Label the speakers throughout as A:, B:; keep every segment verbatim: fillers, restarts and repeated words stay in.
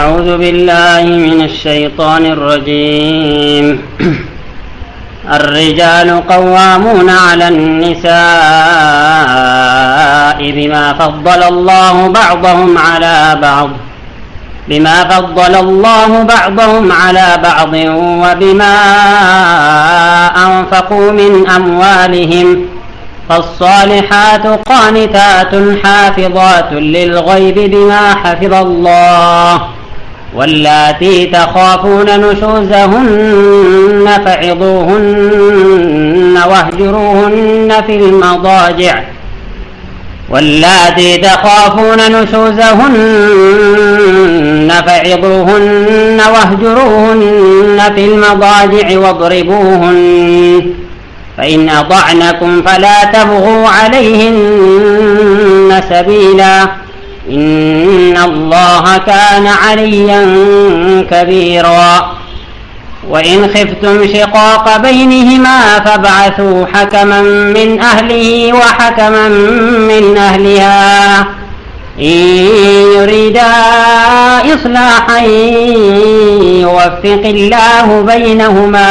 A: أعوذ بالله من الشيطان الرجيم. الرجال قوامون على النساء بما فضل الله بعضهم على بعض بما فضل الله بعضهم على بعض وبما أنفقوا من أموالهم فالصالحات قانتات حافظات للغيب بما حفظ الله واللاتي تخافون نشوزهن فعظوهن واهجروهن في المضاجع واللاتي تخافون نشوزهن فعظوهن واهجروهن في المضاجع واضربوهن فإن أطعنكم فلا تبغوا عليهن سبيلا إن الله كان عليا كبيرا وإن خفتم شقاق بينهما فابعثوا حكما من أهله وحكما من أهلها إن يريدا إصلاحا يوفق الله بينهما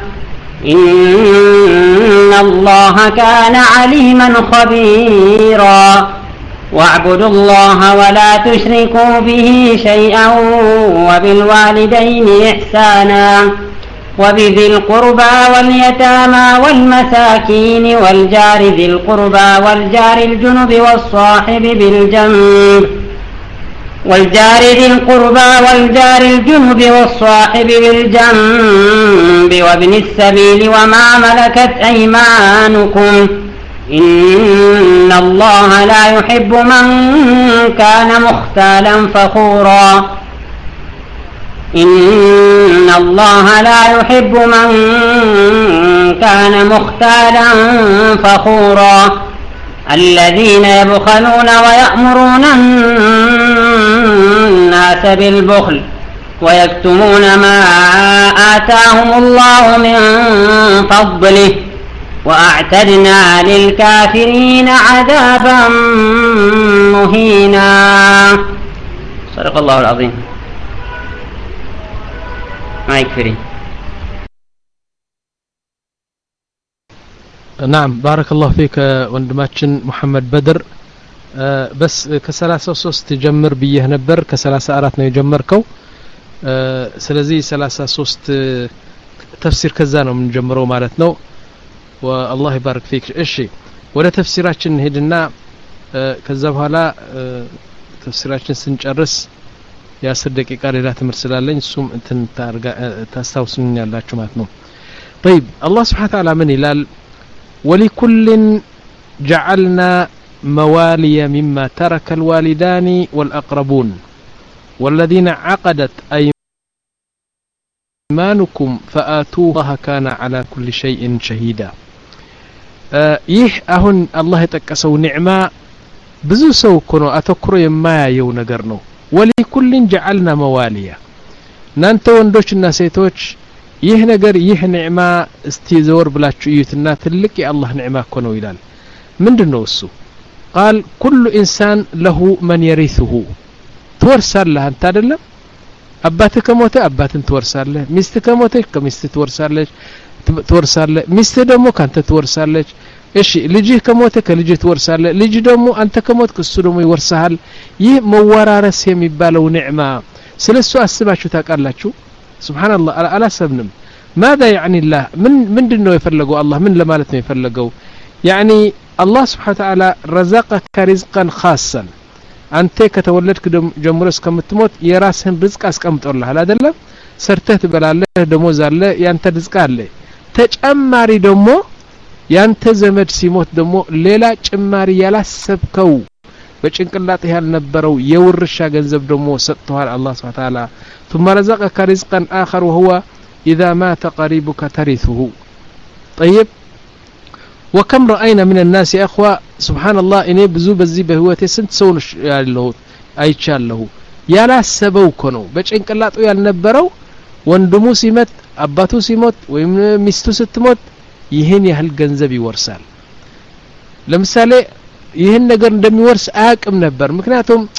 A: إن الله كان عليما خبيرا واعبدوا الله ولا تشركوا به شيئا وبالوالدين إحسانا وبذي القربى واليتامى والمساكين والجار ذي القربى والجار الجنب والصاحب بالجنب والجار ذي القربى والجار الجنب والصاحب بالجنب وابن السبيل وما ملكت أيمانكم إن الله لا يحب من كان مختالا فخورا إن الله لا يحب من كان مختالا فخورا الذين يبخلون ويأمرون الناس بالبخل ويكتمون ما آتاهم الله من فضله وأعتدنا للكافرين عذابا مهينا. صدق الله العظيم. ما يكفري.
B: نعم بارك الله فيك وندماتشن محمد بدر. أه بس كسلاسة صوص تجمر بيه نبر كسلاسة أراتنا يجمركو. أه سلازي سلاسة صوص تفسير كزانو من جمرو مالتنو والله يبارك فيك. إشي ولا تفسيراتشن هدنا أه كذب هلا أه تفسيراتشن سنجرس يا صدقي قال لا تمرسلالين سوم انتن تستوسنني الله جماعتنا. طيب الله سبحانه وتعالى من يلال ولكل جعلنا موالي مما ترك الوالدان والأقربون والذين عقدت أيمانكم فآتوه الله كان على كل شيء شهيدا. آه يه أهن الله يتكسو نعمة بزو سو كنو أتكرو يما يو نقرنو ولكل جعلنا مواليا نانتو وندوش الناسيتوش ይህ ነገር ይህ ኒዕማ እስቲ ዘወር ብላችሁ እዩትና ትልቅ የአላህ ኒዕማ እኮ ነው ይላል። ምንድነው እሱ? قال كل انسان له من يرثه ትወርሳለህ አንተ አይደለም? አባትህ ከሞተ አባትን ትወርሳለህ፣ ሚስትህ ከሞተች ከሚስትህ ትወርሳለች ትወርሳለህ፣ ሚስትህ ደግሞ ካንተ ትወርሳለች። እሺ ልጅህ ከሞተ ከልጅህ ትወርሳለህ፣ ልጅ ደግሞ አንተ ከሞትክ እሱ ደግሞ ይወርሳል። ይህ መወራረስ የሚባለው ኒዕማ ስለሱ አስባችሁ ታውቃላችሁ? سبحان الله على سبنم ماذا يعني الله من من دنو يفلقوا الله من لمالت ما يفلقوا يعني الله سبحانه وتعالى رزقك رزقا خاصا أنت كتولدك جمرس كم تموت يراسهن رزق أسكمت الله هذا دلله سرته تبلاله دموز الله يانت رزق الله تجمعري دمو يانت زمد سيموت دمو ليلا جمعري يلا سبكو በጭንቅላትህ ያልነበረው የውርሻ ገንዘብ ደሞ ሰጥቷል الله سبحانه وتعالى ثم رزقك رزقا آخر وهو إذا مات قريبك ترثه. طيب وكم رأينا من الناس يا أخوة سبحان الله إني بزو بزي بهوتي سنت سونش ያለው አይቻለሁ ያላሰበው እኮ ነው በጭንቅላቱ ያልነበረው ወንድሙ ሲመት አባቱ ሲሞት ወይም ሚስቱ ስትሞት ይሄን ያህል ገንዘብ ይወርሳል። ለምሳሌ ይሄን ነገር እንደሚወርስ አያቅም ነበር ምክንያቱም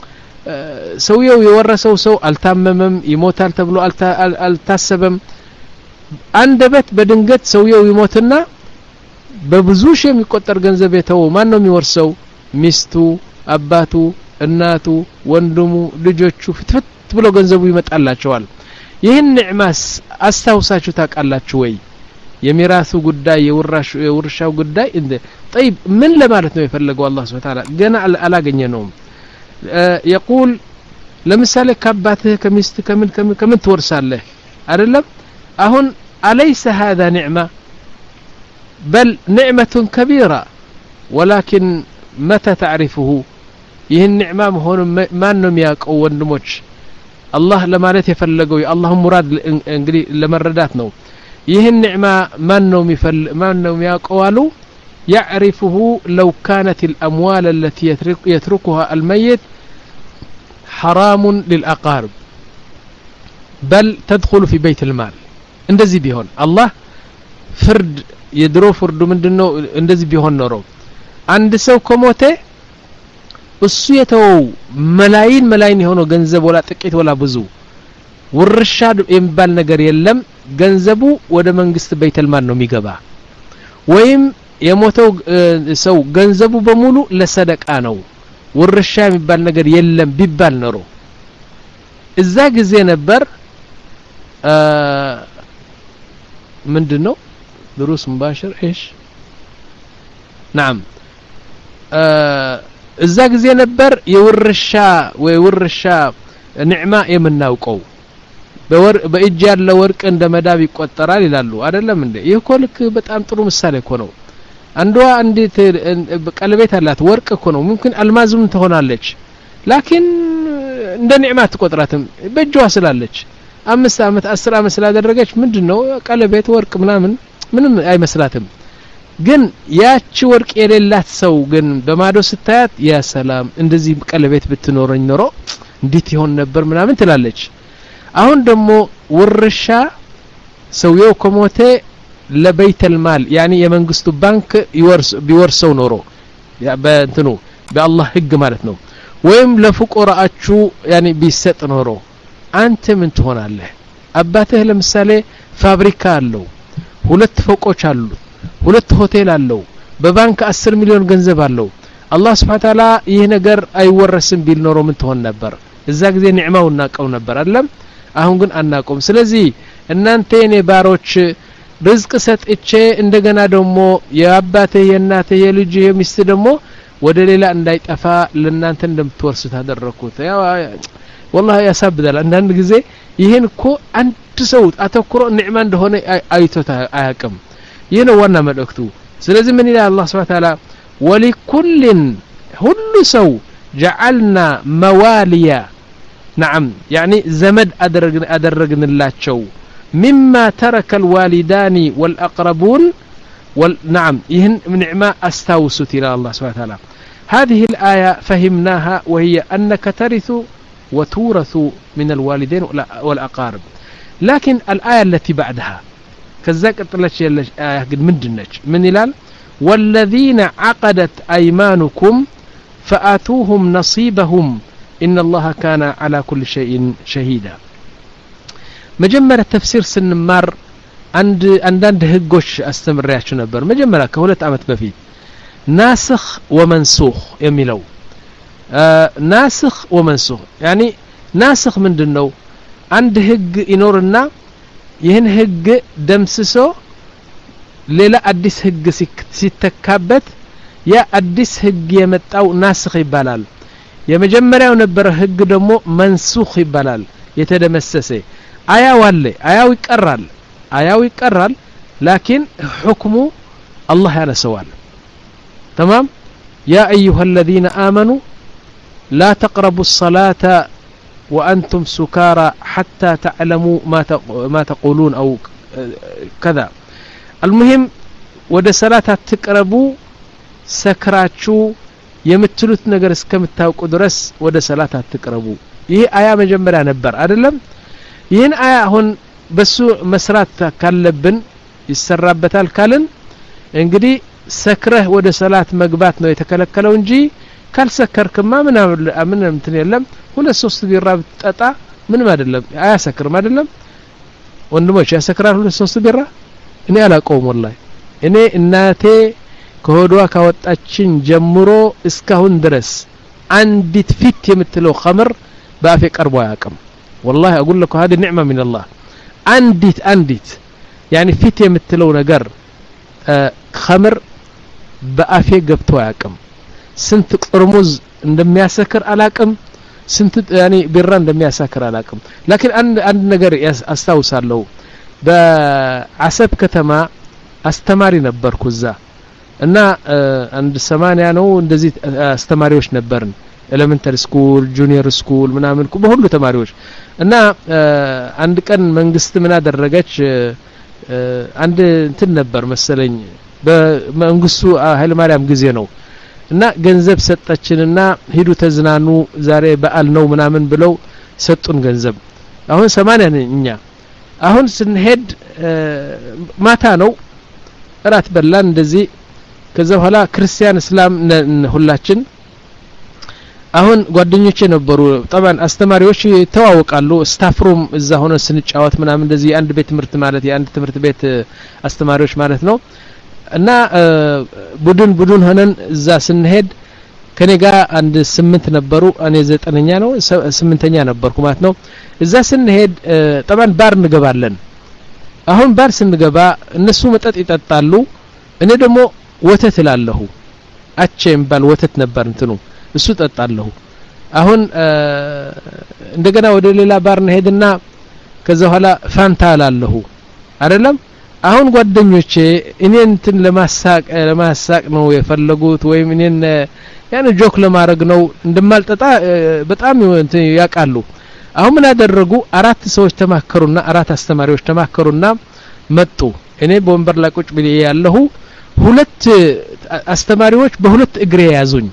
B: ሰውየው የወረሰው ሰው አልታመመም ይሞታል ተብሎ አልታሰበም አንደበት በድንገት ሰውየው ይሞትና በብዙ ሺህ የሚቆጠር ገንዘብ የተው ማን ነው የሚወርሰው ሚስቱ አባቱ እናቱ ወንድሙ ልጆቹ ፍትፍት ብሎ ገንዘቡ ይመጣላቸዋል ይህን ንዕማስ አስተውሳችሁ ታቃላችሁ ወይ የሚራሱ ጉዳይ የውራሽ የውርሻው ጉዳይ እንደ طيب ምን ለማለት ነው የፈለገው አላህ Subhanahu Ta'ala ገና አላገኘነውም يقول ለምሳሌ ከአባትህ ከሚስት ከምን ከምን ትወርሳለህ አይደለም አሁን أليس هذا نعمة بل نعمة كبيرة ولكن متى تعرفه ይህን ኒዕማ መሆኑ ማን ነው የሚያውቀው ወንድሞች አላህ ለማለት የፈለገው የአላህ ሙራድ እንግዲህ ለመረዳት ነው ይህን ኒዕማ ማን ነው የሚፈል ማን ነው የሚያውቀው አሉ يعرفه لو كانت الأموال التي يترك يتركها الميت حرام للأقارب بل تدخل في بيت المال እንደዚህ ቢሆን አላህ ፍርድ የድሮ ፍርዱ ምንድነው እንደዚህ ቢሆን ኖሮ አንድ ሰው ከሞተ እሱ የተወው መላይን መላይን የሆነ ገንዘብ ወላ ጥቂት ወላ ብዙ ውርሻ የሚባል ነገር የለም ገንዘቡ ወደ መንግስት ቤተል ማል ነው የሚገባ ወይም የሞተው ሰው ገንዘቡ በሙሉ ለሰደቃ ነው ውርሻ የሚባል ነገር የለም ቢባል ኖሮ እዛ ጊዜ ነበር ምንድነው ድሩስ مباشر ايش نعم እዛ ጊዜ ነበር የውርሻ ወይ ውርሻ ንዕማ የምናውቀው በወር በእጅ ያለ ወርቅ እንደ መዳብ ይቆጠራል ይላሉ አይደለም እንዴ ይሄ እኮ ልክ በጣም ጥሩ ምሳሌ እኮ ነው አንዷ እንዴት ቀለቤት አላት ወርቅ እኮ ነው ممكن አልማዝም ትሆናለች ላኪን እንደ ንዕማ ትቆጥራትም በእጇ ስላለች አምስት አመት አስር አመት ስላደረገች ምንድነው ቀለቤት ወርቅ ምናምን ምንም አይመስላትም ግን ያቺ ወርቅ የሌላት ሰው ግን በማዶ ስታያት ያ ሰላም እንደዚህ ቀለቤት ብትኖርኝ ኖሮ እንዴት ይሆን ነበር ምናምን ትላለች አሁን ደግሞ ውርሻ ሰውየው ከሞተ ለበይተል ማል ያኒ የመንግስቱ ባንክ ይወርስ ቢወርሰው ኖሮ ያ በእንትኑ በአላህ ህግ ማለት ነው ወይም ለፍቆራአቹ ያኒ ቢሰጥ ኖሮ አንተ ምን ትሆናለህ አባትህ ለምሳሌ ፋብሪካ አለው ሁለት ፎቆች አሉ ሁለት ሆቴል አለው በባንክ አስር ሚሊዮን ገንዘብ አለው አላህ Subhanahu Ta'ala ይሄ ነገር አይወረስም ቢል ኖሮ ምን ትሆን ነበር እዛ ጊዜ ንዕማው እናቀው ነበር አይደለም አሁን ግን አናቀውም ስለዚህ እናንተ የኔ ባሮች ርዝቅ ሰጥቼ እንደገና ደግሞ የአባትህ የእናትህ የልጅህ የሚስት ደግሞ ወደ ሌላ እንዳይጠፋ ለእናንተ እንደምትወርሱ ታደረኩት ያው والله ያሳብዳል አንዳንድ ጊዜ ይሄን እኮ አንድ ሰው አተኩሮ ንዕማ እንደሆነ አይቶታ አያቀም ይሄን ዋና መልእክቱ ስለዚህ ምን ይላል አላህ Subhanahu Ta'ala ولكل ሁሉ ሰው جعلنا مواليا نعم يعني زمد أدرجن أدرجن اللاتشو مما ترك الوالدان والأقربون والنعم يهن من نعمة استوسط إلى الله سبحانه وتعالى هذه الآية فهمناها وهي أنك ترث وتورث من الوالدين والأقارب لكن الآية التي بعدها كذاك طلعت آية قد من دنج من إلال والذين عقدت أيمانكم فآتوهم نصيبهم إن الله كان على كل شيء شهيدا مجمرة تفسير سنمار عند عندنا هجوش استمرياتش نبر مجمرة كهولة عمت بفيت ناسخ ومنسوخ يميلو آه ناسخ ومنسوخ يعني ناسخ من دنو عند هج ينورنا يهن هج دمسسو ليلا أديس هج ستكابت يا أديس هج يمتاو ناسخ يبالال የመጀመሪያው ነበር ህግ ደግሞ መንሱኽ ይባላል የተደመሰሰ አያው አለ አያው ይቀራል አያው ይቀራል ላኪን ሁክሙ አላህ ያነሰዋል تمام يا ايها الذين امنوا لا تقربوا الصلاه وانتم سكارى حتى تعلموا ما ما تقولون او كذا المهم ወደ ሰላት አትቀርቡ ሰክራችሁ የምትሉት ነገር እስከምታውቁ ድረስ ወደ ሰላት አትቀርቡ ይሄ አያ መጀመሪያ ነበር አይደለም ይሄን አያ አሁን በሱ መስራት ካለብን ይሰራበታል ካልን እንግዲህ ሰክረህ ወደ ሰላት መግባት ነው የተከለከለው እንጂ ካልሰከርክማ ምን ምን እንትን የለም ሁለት ሶስት ቢራ ብትጠጣ ምንም አይደለም አያሰክርም አይደለም ወንድሞች ያሰክራል ሁለት ሶስት ቢራ እኔ አላቆም ወላሂ እኔ እናቴ ከሆዷ ካወጣችን ጀምሮ እስካሁን ድረስ አንዲት ፊት የምትለው ኸምር ባፌ ቀርቦ ያቀም والله اقول لك هذه نعمه من الله አንዲት አንዲት يعني ፊት የምትለው ነገር ኸምር ባፌ ገብቶ ያቀም ስንት ቅርሙዝ እንደሚያሰክር አላቅም ስንት يعني ቢራ እንደሚያሰክር አላቅም لكن አንድ አንድ ነገር አስተውሳለሁ በአሰብ ከተማ አስተማሪ ነበርኩ እዛ እና አንድ ሰማንያ ነው እንደዚህ አስተማሪዎች ነበርን ኤሌመንተሪ ስኩል ጁኒየር ስኩል ምናምን በሁሉ ተማሪዎች እና አንድ ቀን መንግስት ምን አደረገች አንድ እንትን ነበር መሰለኝ በመንግስቱ ኃይለ ማርያም ጊዜ ነው እና ገንዘብ ሰጣችንና ሄዱ ተዝናኑ ዛሬ በዓል ነው ምናምን ብለው ሰጡን ገንዘብ አሁን ሰማንያ ነኛ አሁን ስንሄድ ማታ ነው እራት በላን እንደዚህ ከዛ በኋላ ክርስቲያን እስላም ሁላችን አሁን ጓደኞቼ ነበሩ طبعا አስተማሪዎች ተዋወቃሉ ስታፍሩም እዛ ሆነ ስንጫወት ምናምን እንደዚህ አንድ ቤት ትምህርት ማለት የአንድ ትምህርት ቤት አስተማሪዎች ማለት ነው እና ቡድን ቡድን ሆነን እዛ ስንሄድ ከኔ ጋር አንድ ስምንት ነበሩ እኔ ዘጠነኛ ነው ስምንተኛ ነበርኩ ማለት ነው እዛ ስንሄድ طبعا ባር እንገባለን አሁን ባር ስንገባ እነሱ መጠጥ ይጠጣሉ እኔ ደግሞ ወተት ላለሁ አቸም ባል ወተት ነበር እንትኑ እሱ ጠጣለሁ አሁን እንደገና ወደ ሌላ ባር እንሄድና ከዛ ኋላ ፋንታ ላለሁ አይደለም አሁን ጓደኞቼ እኔን እንትን ለማሳቅ ለማሳቅ ነው የፈለጉት ወይም እኔን ያን ጆክ ለማድረግ ነው እንደማልጠጣ በጣም እንትን ያቃሉ አሁን ምን አደረጉ አራት ሰዎች ተማከሩና አራት አስተማሪዎች ተማከሩና መጡ እኔ በወንበር ላይ ቁጭ ብዬ ያለሁ ሁለት አስተማሪዎች በሁለት እግሬ ያዙኝ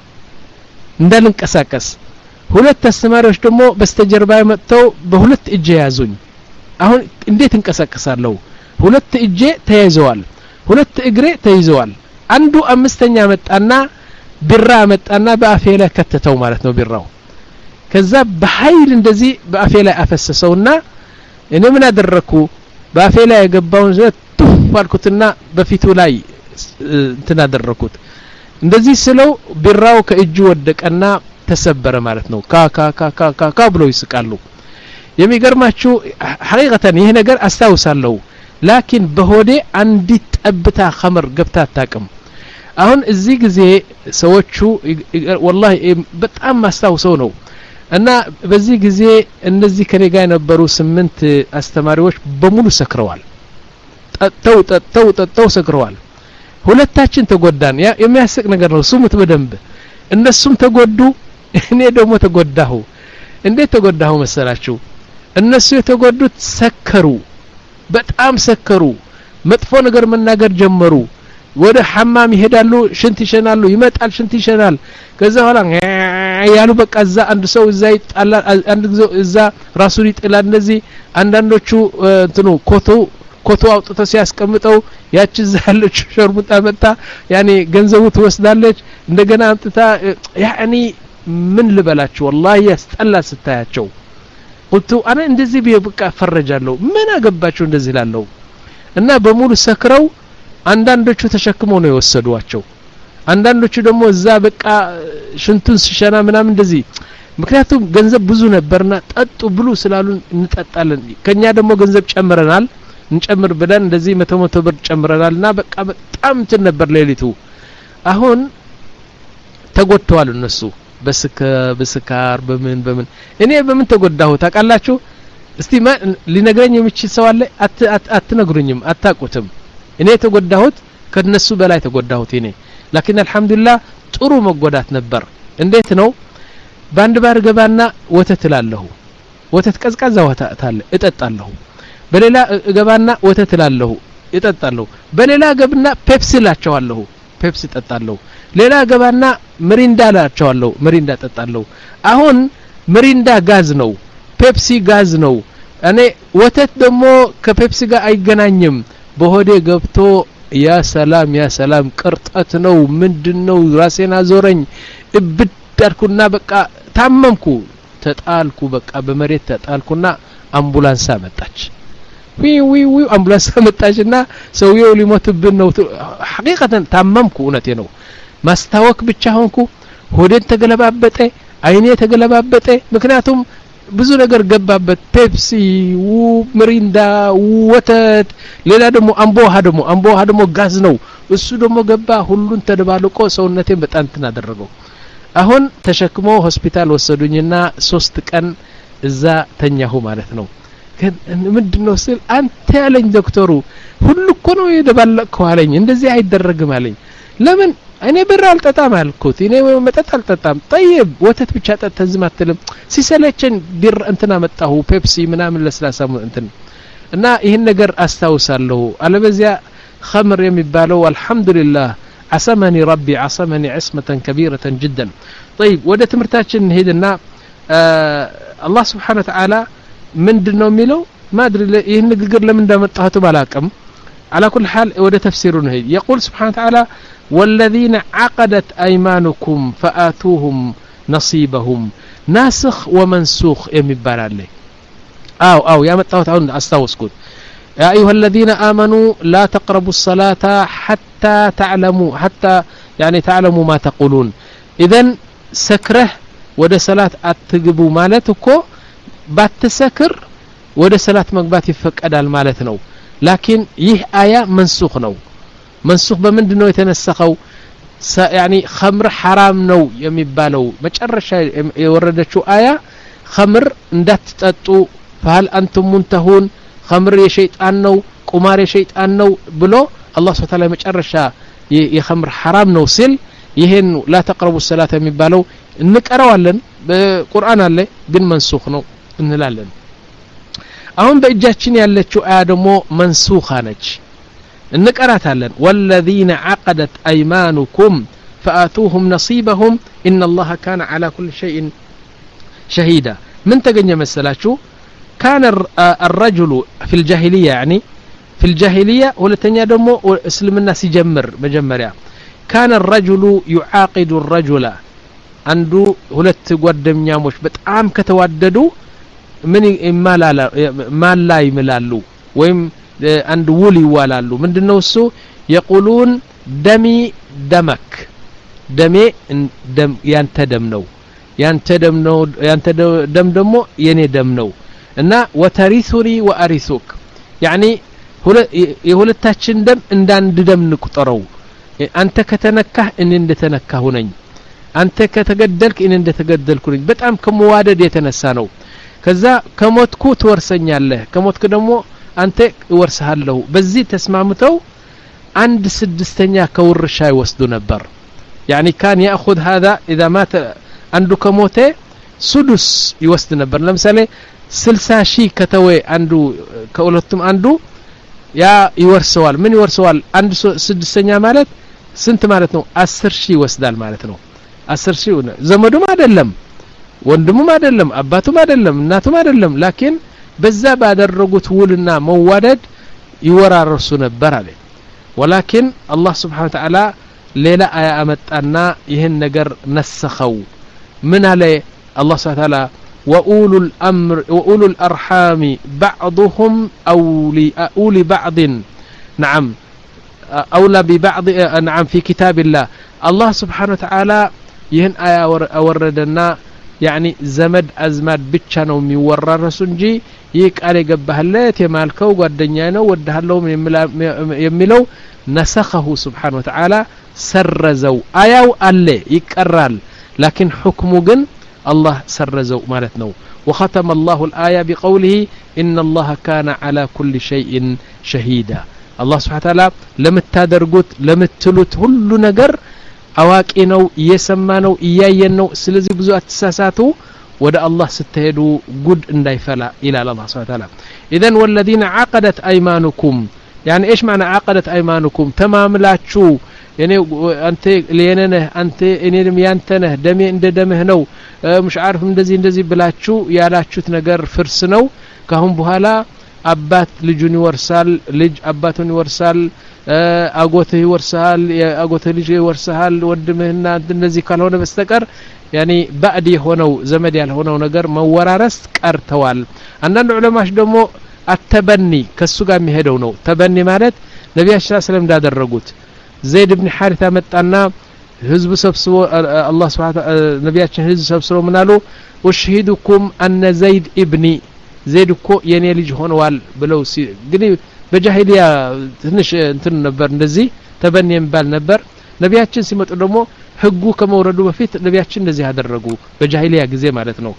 B: እንዳልንቀሳቀስ ሁለት አስተማሪዎች ደግሞ በስተጀርባዬ መጥተው በሁለት እጄ ያዙኝ አሁን እንዴት እንቀሳቀሳለሁ ሁለት እጄ ተያይዘዋል ሁለት እግሬ ተይዘዋል አንዱ አምስተኛ መጣና ቢራ መጣና በአፌ ላይ ከተተው ማለት ነው ቢራው ከዛ በኃይል እንደዚህ በአፌ ላይ አፈሰሰውና እኔ ምን አደረኩ በአፌ ላይ የገባውን ዘቱ ባልኩትና በፊቱ ላይ እንትን አደረኩት እንደዚህ ስለው ቢራው ከእጁ ወደቀና ተሰበረ ማለት ነው ካ ካ ካ ካ ካ ብለው ይስቃሉ የሚገርማችሁ ሐቂቀተን ይሄ ነገር አስተውሳለሁ ላኪን በሆዴ አንዲት ጠብታ ኸምር ገብታ አታቅም አሁን እዚህ ጊዜ ሰዎቹ والله በጣም ማስተውሰው ነው እና በዚህ ጊዜ እነዚህ ከኔ ጋር የነበሩ ስምንት አስተማሪዎች በሙሉ ሰክረዋል ጠጥተው ጠጥተው ጠጥተው ሰክረዋል ሁለታችን ተጎዳን ያ የሚያስቅ ነገር ነው ስሙት በደንብ እነሱም ተጎዱ እኔ ደግሞ ተጎዳሁ እንዴት ተጎዳሁ መሰላችሁ እነሱ የተጎዱት ሰከሩ በጣም ሰከሩ መጥፎ ነገር መናገር ጀመሩ ወደ ሐማም ይሄዳሉ ሽንት ይሸናሉ ይመጣል ሽንት ይሸናል ከዛ ኋላ ያሉ በቃ እዛ አንድ ሰው እዛ ይጣላል አንድ ጊዜ እዛ ራሱን ይጥላል እንደዚህ አንዳንዶቹ እንትኑ ኮቶ ኮቶ አውጥተው ሲያስቀምጠው ያቺ ዛለች ሸርሙጣ መጣ ያኔ ገንዘቡ ትወስዳለች እንደገና አምጥታ ያኒ ምን ልበላችሁ والله ያስጠላ ስታያቸው ቁልቱ አና እንደዚህ በቃ ፈረጃለሁ ምን አገባቸው እንደዚህ ላለው እና በሙሉ ሰክረው አንዳንዶቹ ተሸክመው ነው የወሰዷቸው አንዳንዶቹ ደግሞ እዛ በቃ ሽንቱን ሲሸና ምናምን እንደዚህ ምክንያቱም ገንዘብ ብዙ ነበርና ጠጡ ብሉ ስላሉን እንጠጣለን ከኛ ደግሞ ገንዘብ ጨምረናል እንጨምር ብለን እንደዚህ መቶ መቶ ብር ጨምረናልና በቃ በጣም እንትን ነበር ሌሊቱ አሁን ተጎድተዋል እነሱ በስከ በስካር በምን በምን እኔ በምን ተጎዳሁ ታውቃላችሁ እስቲ ሊነግረኝ የሚችል ሰው አለ አትነግሩኝም አታቁትም እኔ ተጎዳሁት ከነሱ በላይ ተጎዳሁት እኔ لكن الحمد لله ጥሩ መጎዳት ነበር እንዴት ነው ባንድ ባር ገባና ወተት ላለሁ ወተት ቀዝቃዛ ወተት አለ እጠጣለሁ በሌላ ገባና ወተት ላለሁ እጠጣለሁ በሌላ ገብና ፔፕሲ ላቸዋለሁ ፔፕሲ እጠጣለሁ ሌላ ገባና ምሪንዳ ላቸዋለሁ ምሪንዳ እጠጣለሁ አሁን ምሪንዳ ጋዝ ነው ፔፕሲ ጋዝ ነው እኔ ወተት ደግሞ ከፔፕሲ ጋር አይገናኝም በሆዴ ገብቶ ያ ሰላም ያ ሰላም ቅርጠት ነው ምንድነው ራሴና ዞረኝ እብዳርኩና በቃ ታመምኩ ተጣልኩ በቃ በመሬት ተጣልኩና አምቡላንስ መጣች ዊ ዊ ዊ አምቡላንስ መጣችና ሰውየው ሊሞትብን ነው ሐቂቀተን ታመምኩ እውነቴ ነው ማስታወክ ብቻ ሆንኩ ሆዴን ተገለባበጠ አይኔ ተገለባበጠ ምክንያቱም ብዙ ነገር ገባበት ፔፕሲ ወምሪንዳ ወተት ሌላ ደግሞ አምቦሃ ደግሞ አምቦሃ ደግሞ ጋዝ ነው እሱ ደግሞ ገባ ሁሉን ተደባልቆ ሰውነቴን በጣም ተናደረገው አሁን ተሸክሞ ሆስፒታል ወሰዱኝና ሶስት ቀን እዛ ተኛሁ ማለት ነው ምንድነው ስል አንተ ያለኝ ዶክተሩ ሁሉ እኮ ነው የደባለቀው አለኝ እንደዚህ አይደረግም አለኝ ለምን እኔ ብር አልጠጣም አልኩት እኔ መጠጥ አልጠጣም طيب ወተት ብቻ ጠጥተህ ዝም አትልም ሲሰለቸን ቢር እንትና መጣሁ ፔፕሲ ምናምን ለስላሳ እንትን እና ይሄን ነገር አስታውሳለሁ አለበዚያ خمر የሚባለው አልহামዱሊላህ عصمني ربي عصمني عصمة كبيرة جدا طيب ወደ ትምርታችን ሄድና الله سبحانه وتعالى ምንድነው የሚለው ማድሪ ይሄን ንግግር ለምን እንዳመጣሁት ባላቀም على كل حال ወደ ተፍሲሩ ነው يقول سبحانه وتعالى والذين عقدت ايمانكم فآتوهم نصيبهم ناسخ ومنسوخ የሚባል አለ አው አው ያመጣሁት አሁን አስተዋስኩት يا ايها الذين امنوا لا تقربوا الصلاه حتى تعلموا حتى يعني تعلموا ما تقولون اذا سكره ወደ ሰላት አትግቡ ማለት እኮ ባትሰክር ወደ ሰላት መግባት ይፈቀዳል ማለት ነው لكن ይህ አያ መንሱኽ ነው መንሱኽ በምንድነው የተነሰኸው يعني خمر حرام ነው የሚባለው መጨረሻ የወረደችው አያ خمر እንዳትጠጡ فهل انتم منتهون خمر የሸይጣን ነው ቁማር የሸይጣን ነው ብሎ አላህ Subhanahu Wa Ta'ala መጨረሻ የخمر حرام ነው ሲል ይሄን لا تقربوا الصلاه የሚባለው እንቀራዋለን በቁርአን አለ ግን መንሱኽ ነው እንላለን አሁን በእጃችን ያለችው አያ ደግሞ መንሱኻ ነች እንቀራታለን والذين عقدت ايمانكم فآتوهم نصيبهم ان الله كان على كل شيء شهيدا من تገኘ መሰላችሁ كان الرجل في الجاهليه يعني في الجاهليه ሁለተኛ ደግሞ እስልምና ሲጀምር መጀመሪያ كان الرجل يعاقد الرجل አንዱ ሁለት ጓደኛሞች በጣም ከተዋደዱ ምን ይማላላ ማላ ይምላሉ ወይም አንድ ውል ይዋላሉ ምንድነው እሱ يقولون دمي دمك دمي دم ያንተ ደም ነው ያንተ ደም ነው ያንተ ደም ደግሞ የኔ ደም ነው እና وترثني وارثك يعني የሁለታችን ደም እንዳንድ ደም ንቁጠረው አንተ ከተነካህ እኔ እንደተነካሁ ነኝ አንተ ከተገደልክ እኔ እንደተገደልኩ ነኝ በጣም ከመዋደድ የተነሳ ነው ከዛ ከሞትኩ ትወርሰኛለህ ከሞትክ ደግሞ አንተ ወርሰሃለሁ በዚህ ተስማምተው አንድ ስድስተኛ ከውርሻ ይወስዱ ነበር يعني كان ياخذ هذا اذا مات عنده كموته سدس ይወስድ ነበር ለምሳሌ ስልሳ ሺህ ከተወ አንዱ ከሁለቱም አንዱ ያ ይወርሰዋል ምን ይወርሰዋል አንድ ስድስተኛ ማለት ስንት ማለት ነው አስር ሺህ ይወስዳል ማለት ነው አስር ሺህ ዘመዱም አይደለም ወንድሙም አይደለም አባቱም አይደለም እናቱም አይደለም لكن በዛ ባደረጉት ውልና መዋደድ ይወራረሱ ነበር አለ ولكن الله سبحانه وتعالى ሌላ አያ አመጣና ይሄን ነገር ነሰኸው ምን አለ الله سبحانه وتعالى واولو الامر واولو الارحام بعضهم اولي اولي بعض نعم اولى ببعض نعم في كتاب الله الله سبحانه وتعالى ይሄን አያ አወረደና يعني زمد ازماد ብቻ ነው የሚወራረሱ እንጂ ይህ ቃል የገባህለት የማልከው ጓደኛ ነው ወደሃለው የሚለው نسخه سبحانه وتعالى سرزوا አያው አለ ይቀራል لكن حكمه ግን الله سرزوا ማለት ነው وختم الله الآية بقوله إن الله كان على كل شيء شهيدا الله سبحانه وتعالى ለምታደርጉት ለምትሉት ሁሉ ነገር አዋቂ ነው እየሰማ ነው እያየን ነው ስለዚህ ብዙ አትሳሳቱ ወደ አላህ ስትሄዱ ጉድ እንዳይፈላ ይላል አላህ Subhanahu Wa Ta'ala اذن والذين عقدت ايمانكم يعني ايش معنى عقدت ايمانكم ተማምላችሁ እኔ አንተ ለየነህ አንተ እኔንም ያንተነህ ደሜ እንደ ደምህ ነው مش عارف እንደዚህ እንደዚህ ብላችሁ ያላችሁት ነገር ፍርስ ነው ካሁን በኋላ አባት ልጁን ይወርሳል ልጅ አባቱን ይወርሳል አጎትህ ይወርሳል አጎትህ ልጅ ይወርሳል ወንድምህና እነዚህ ካልሆነ በስተቀር ያኒ ባዕድ የሆነው ዘመድ ያልሆነው ነገር መወራረስ ቀርተዋል አንዳንድ ዑለማዎች ደግሞ አተበኒ ከሱ ጋር የሚሄደው ነው ተበኒ ማለት ነብያችን ሰለላሁ ዐለይሂ ወሰለም እንዳደረጉት ዘይድ ኢብኑ ሐሪታ መጣና ህዝብ ሰብስቦ አላህ Subhanahu ነብያችን ህዝብ ሰብስቦ ምናሉ ወሽሂዱኩም አነ ዘይድ ኢብኒ ዘይድ እኮ የኔ ልጅ ሆነዋል ብለው ግን በጃሂሊያ ትንሽ እንትን ነበር እንደዚህ ተበኒ የሚባል ነበር ነብያችን ሲመጡ ደግሞ ህጉ ከመውረዱ በፊት ነብያችን እንደዚህ ያደረጉ በጃሂሊያ ጊዜ ማለት ነው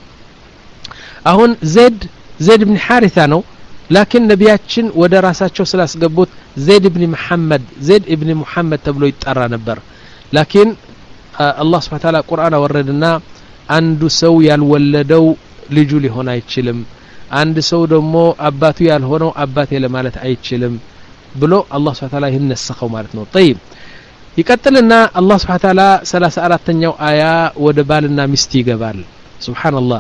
B: አሁን ዘይድ ዘይድ ኢብኑ ሐሪታ ነው لكن ነብያችን ወደ ራሳቸው ስላስገቡት ዘይድ ኢብኑ መሐመድ ዘይድ ኢብኑ መሐመድ ተብሎ ይጣራ ነበር لكن الله سبحانه وتعالى ቁርአን አወረደና አንዱ ሰው ያልወለደው ልጁ ሊሆን አይችልም አንድ ሰው ደግሞ አባቱ ያልሆነው አባቴ ለማለት አይችልም ብሎ الله سبحانه وتعالى ይነሰኸው ማለት ነው طيب ይቀጥልና الله سبحانه وتعالى ሰላሳ አራተኛው አያ ወደ ባልና ሚስት ይገባል ሱብሃንአላህ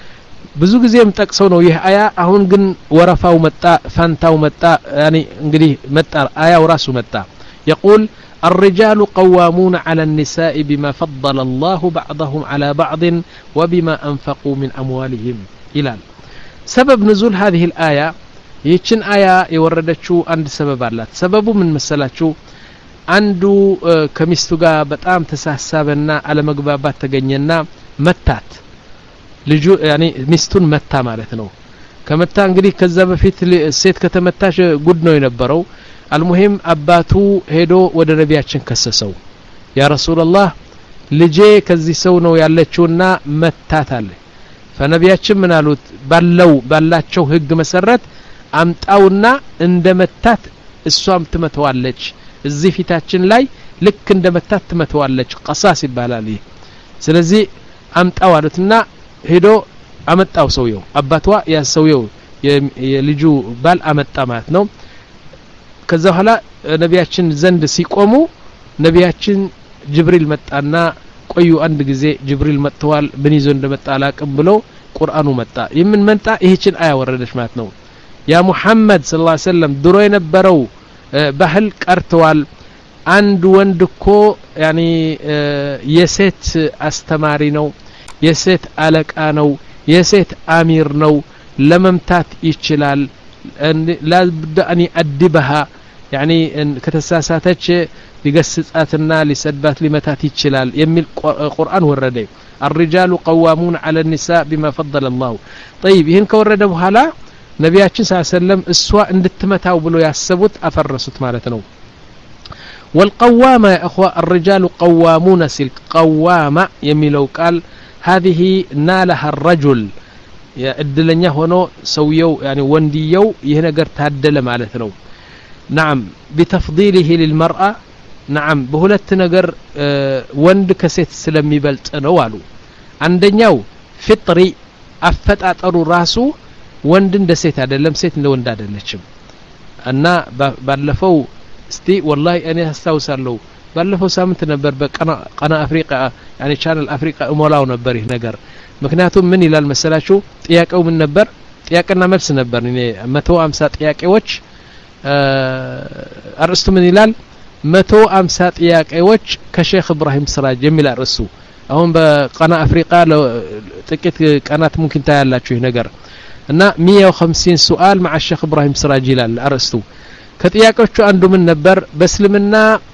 B: ብዙ ጊዜም ጠቅሰው ነው ይህ አያ አሁን ግን ወረፋው መጣ ፋንታው መጣ يعني እንግዲህ መጣ አያው ራሱ መጣ يقول الرجال قوامون على النساء بما فضل الله بعضهم على بعض وبما أنفقوا من أموالهم إلى سبب نزول هذه الآية يتشن آية يوردتشو عند سبب الله سبب من مسلاتشو عنده كمستوغا بتام تسحسابنا على مقبابات تجنينا متات لجو يعني مستون متا مالتنا كمتا انجلي كذاب فيت السيد كتمتاش قد نو ينبرو المهم أباتو هيدو ود نبياتشن كسسو يا رسول الله لجي كزي سونو يالچونا متاتال فنبياتشن منالوت باللو باللاچو ህግ መሰረት አምጣውና እንደመታት እሷም ትመተዋለች እዚህ ፊታችን ላይ ልክ እንደመታት ትመተዋለች ቀሳስ ይባላል ስለዚህ አምጣው አሉትና ሄዶ አመጣው ሰውየው አባቷ ያ ሰውየው የልጁ ባል አመጣ ማለት ነው ከዛ በኋላ ነብያችን ዘንድ ሲቆሙ ነብያችን ጅብሪል መጣና ቆዩ አንድ ጊዜ ጅብሪል መጥተዋል ምን ይዞ እንደመጣ አላቅም ብሎ ቁርአኑ መጣ ይምን መጣ ይህችን አያ ወረደች ማለት ነው ያ ሙሐመድ ሰለላሁ ዐለይሂ ወሰለም ድሮ የነበረው ባህል ቀርተዋል አንድ ወንድ እኮ ያኒ የሴት አስተማሪ ነው የሴት አለቃ ነው የሴት አሚር ነው ለመምታት ይችላል لا بد أن يأدبها يعني كتساساتش لقصصاتنا لسدبات لمتات يتشلال يمي القرآن ورده الرجال قوامون على النساء بما فضل الله طيب يهن كورده بحالا نبياتنا صلى الله عليه وسلم السواء اندتمتاو بلو ياسبوت أفرسوت مالتنو والقوامة يا أخوة الرجال قوامون سلك قوامة يمي لو قال هذه نالها الرجل يا ادلنيا هونو سويو يعني ونديو ይሄ ነገር ታደለ ማለት ነው نعم بتفضيله للمرأة نعم በሁለት ነገር ወንድ ከሴት ስለሚበልጥ ነው አሉ አንደኛው ፍጥሪ አፈጣጠሩ ራሱ ወንድ እንደ ሴት አይደለም ሴት እንደ ወንድ አይደለችም እና ባለፈው እስቲ والله እኔ አስተውሳለሁ ባለፈው ሳምንት ነበር በቀና ቀና አፍሪካ يعني ቻናል አፍሪካ እሞላው ነበር ይሄ ነገር ምክንያቱም ምን ይላል መሰላችሁ ጥያቄው ምን ነበር ጥያቄና መልስ ነበር እኔ መቶ ሃምሳ ጥያቄዎች አርስቱ ምን ይላል መቶ ሃምሳ ጥያቄዎች ከሼክ ኢብራሂም ስራጅ የሚል አርሱ አሁን በቀና አፍሪካ ጥቂት ቀናት ممكن ታያላችሁ ይሄ ነገር እና مية وخمسين سؤال مع الشيخ ابراهيم سراج ይላል አርስቱ ከጥያቄዎቹ አንዱ ምን ነበር በእስልምና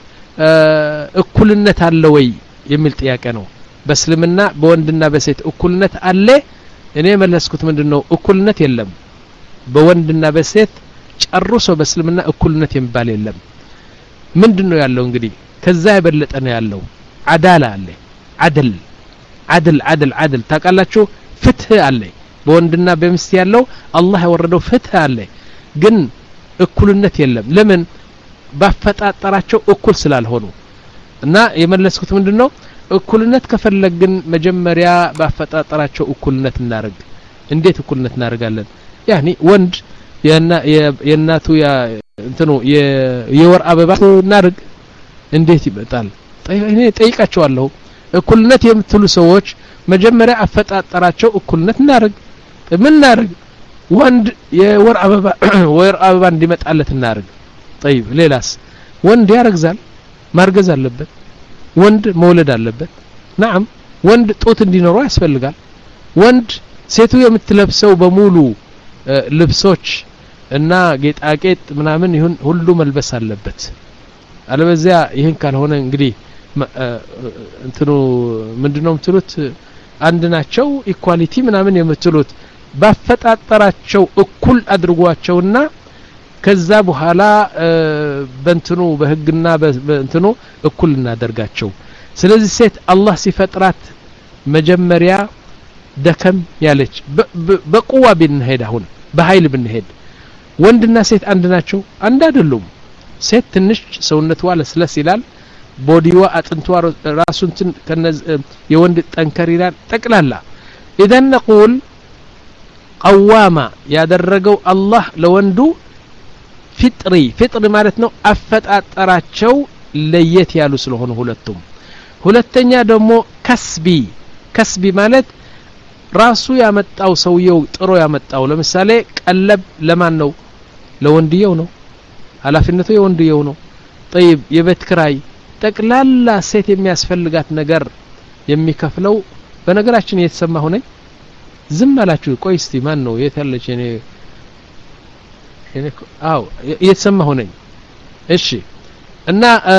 B: እኩልነት አለ ወይ የሚል ጥያቄ ነው በእስልምና በወንድና በሴት እኩልነት አለ እኔ መለስኩት ምንድነው እኩልነት የለም በወንድና በሴት ጨርሶ በእስልምና እኩልነት የሚባል የለም ምንድነው ያለው እንግዲህ ከዛ የበለጠ ነው ያለው አዳላ አለ አድል አድል አድል አድል ታቃላችሁ ፍትህ አለ በወንድና በሚስት ያለው አላህ ያወረደው ፍትህ አለ ግን እኩልነት የለም ለምን ባፈጣጠራቸው እኩል ስላልሆኑ እና የመለስኩት ምንድነው እኩልነት ከፈለግን መጀመሪያ ባፈጣጠራቸው እኩልነት እናርግ እንዴት እኩልነት እናርጋለን ያኒ ወንድ የናቱ ያ እንትኑ የወር አበባ እናርግ እንዴት ይመጣል እኔ ጠይቃቸዋለሁ እኩልነት የምትሉ ሰዎች መጀመሪያ አፈጣጠራቸው እኩልነት እናርግ ምን እናርግ ወንድ የወር አበባ ወር አበባ እንዲመጣለት እናርግ طيب ሌላስ ወንድ ያረግዛል ማርገዝ አለበት ወንድ መውለድ አለበት نعم ወንድ ጦት እንዲኖረው ያስፈልጋል ወንድ ሴቱ የምትለብሰው በሙሉ ልብሶች እና ጌጣጌጥ ምናምን ይሁን ሁሉ መልበስ አለበት አለበዚያ ይሄን ካልሆነ እንግዲህ እንትኑ ምንድነው የምትሉት አንድ ናቸው ኢኳሊቲ ምናምን የምትሉት ባፈጣጠራቸው እኩል አድርጓቸውና ከዛ በኋላ በእንትኑ በህግና በእንትኑ እኩል እናደርጋቸው ስለዚህ ሴት አላህ ሲፈጥራት መጀመሪያ ደከም ያለች በቁዋ ብንሄድ አሁን በኃይል ብንሄድ ወንድና ሴት አንድ ናቸው አንድ አይደሉም ሴት ትንሽ ሰውነቷ ለስለስ ይላል ቦዲዋ አጥንቷ ራሱን ከነዝ የወንድ ጠንከር ይላል ጠቅላላ اذا نقول قوامه ያደረገው አላህ ለወንዱ ፍጥሪ ፍጥሪ ማለት ነው አፈጣጠራቸው ለየት ያሉ ስለሆነ ሁለቱም ሁለተኛ ደግሞ ከስቢ ከስቢ ማለት ራሱ ያመጣው ሰውየው ጥሮ ያመጣው ለምሳሌ ቀለብ ለማን ነው ለወንድየው ነው ኃላፊነቱ የወንድየው ነው طيب የቤት ክራይ ጠቅላላ ሴት የሚያስፈልጋት ነገር የሚከፍለው በነገራችን የተሰማ ሆነ ዝም አላችሁ ቆይ እስቲ ማን ነው የታለች እኔ እኔ አው የተሰማ ሆነ እሺ እና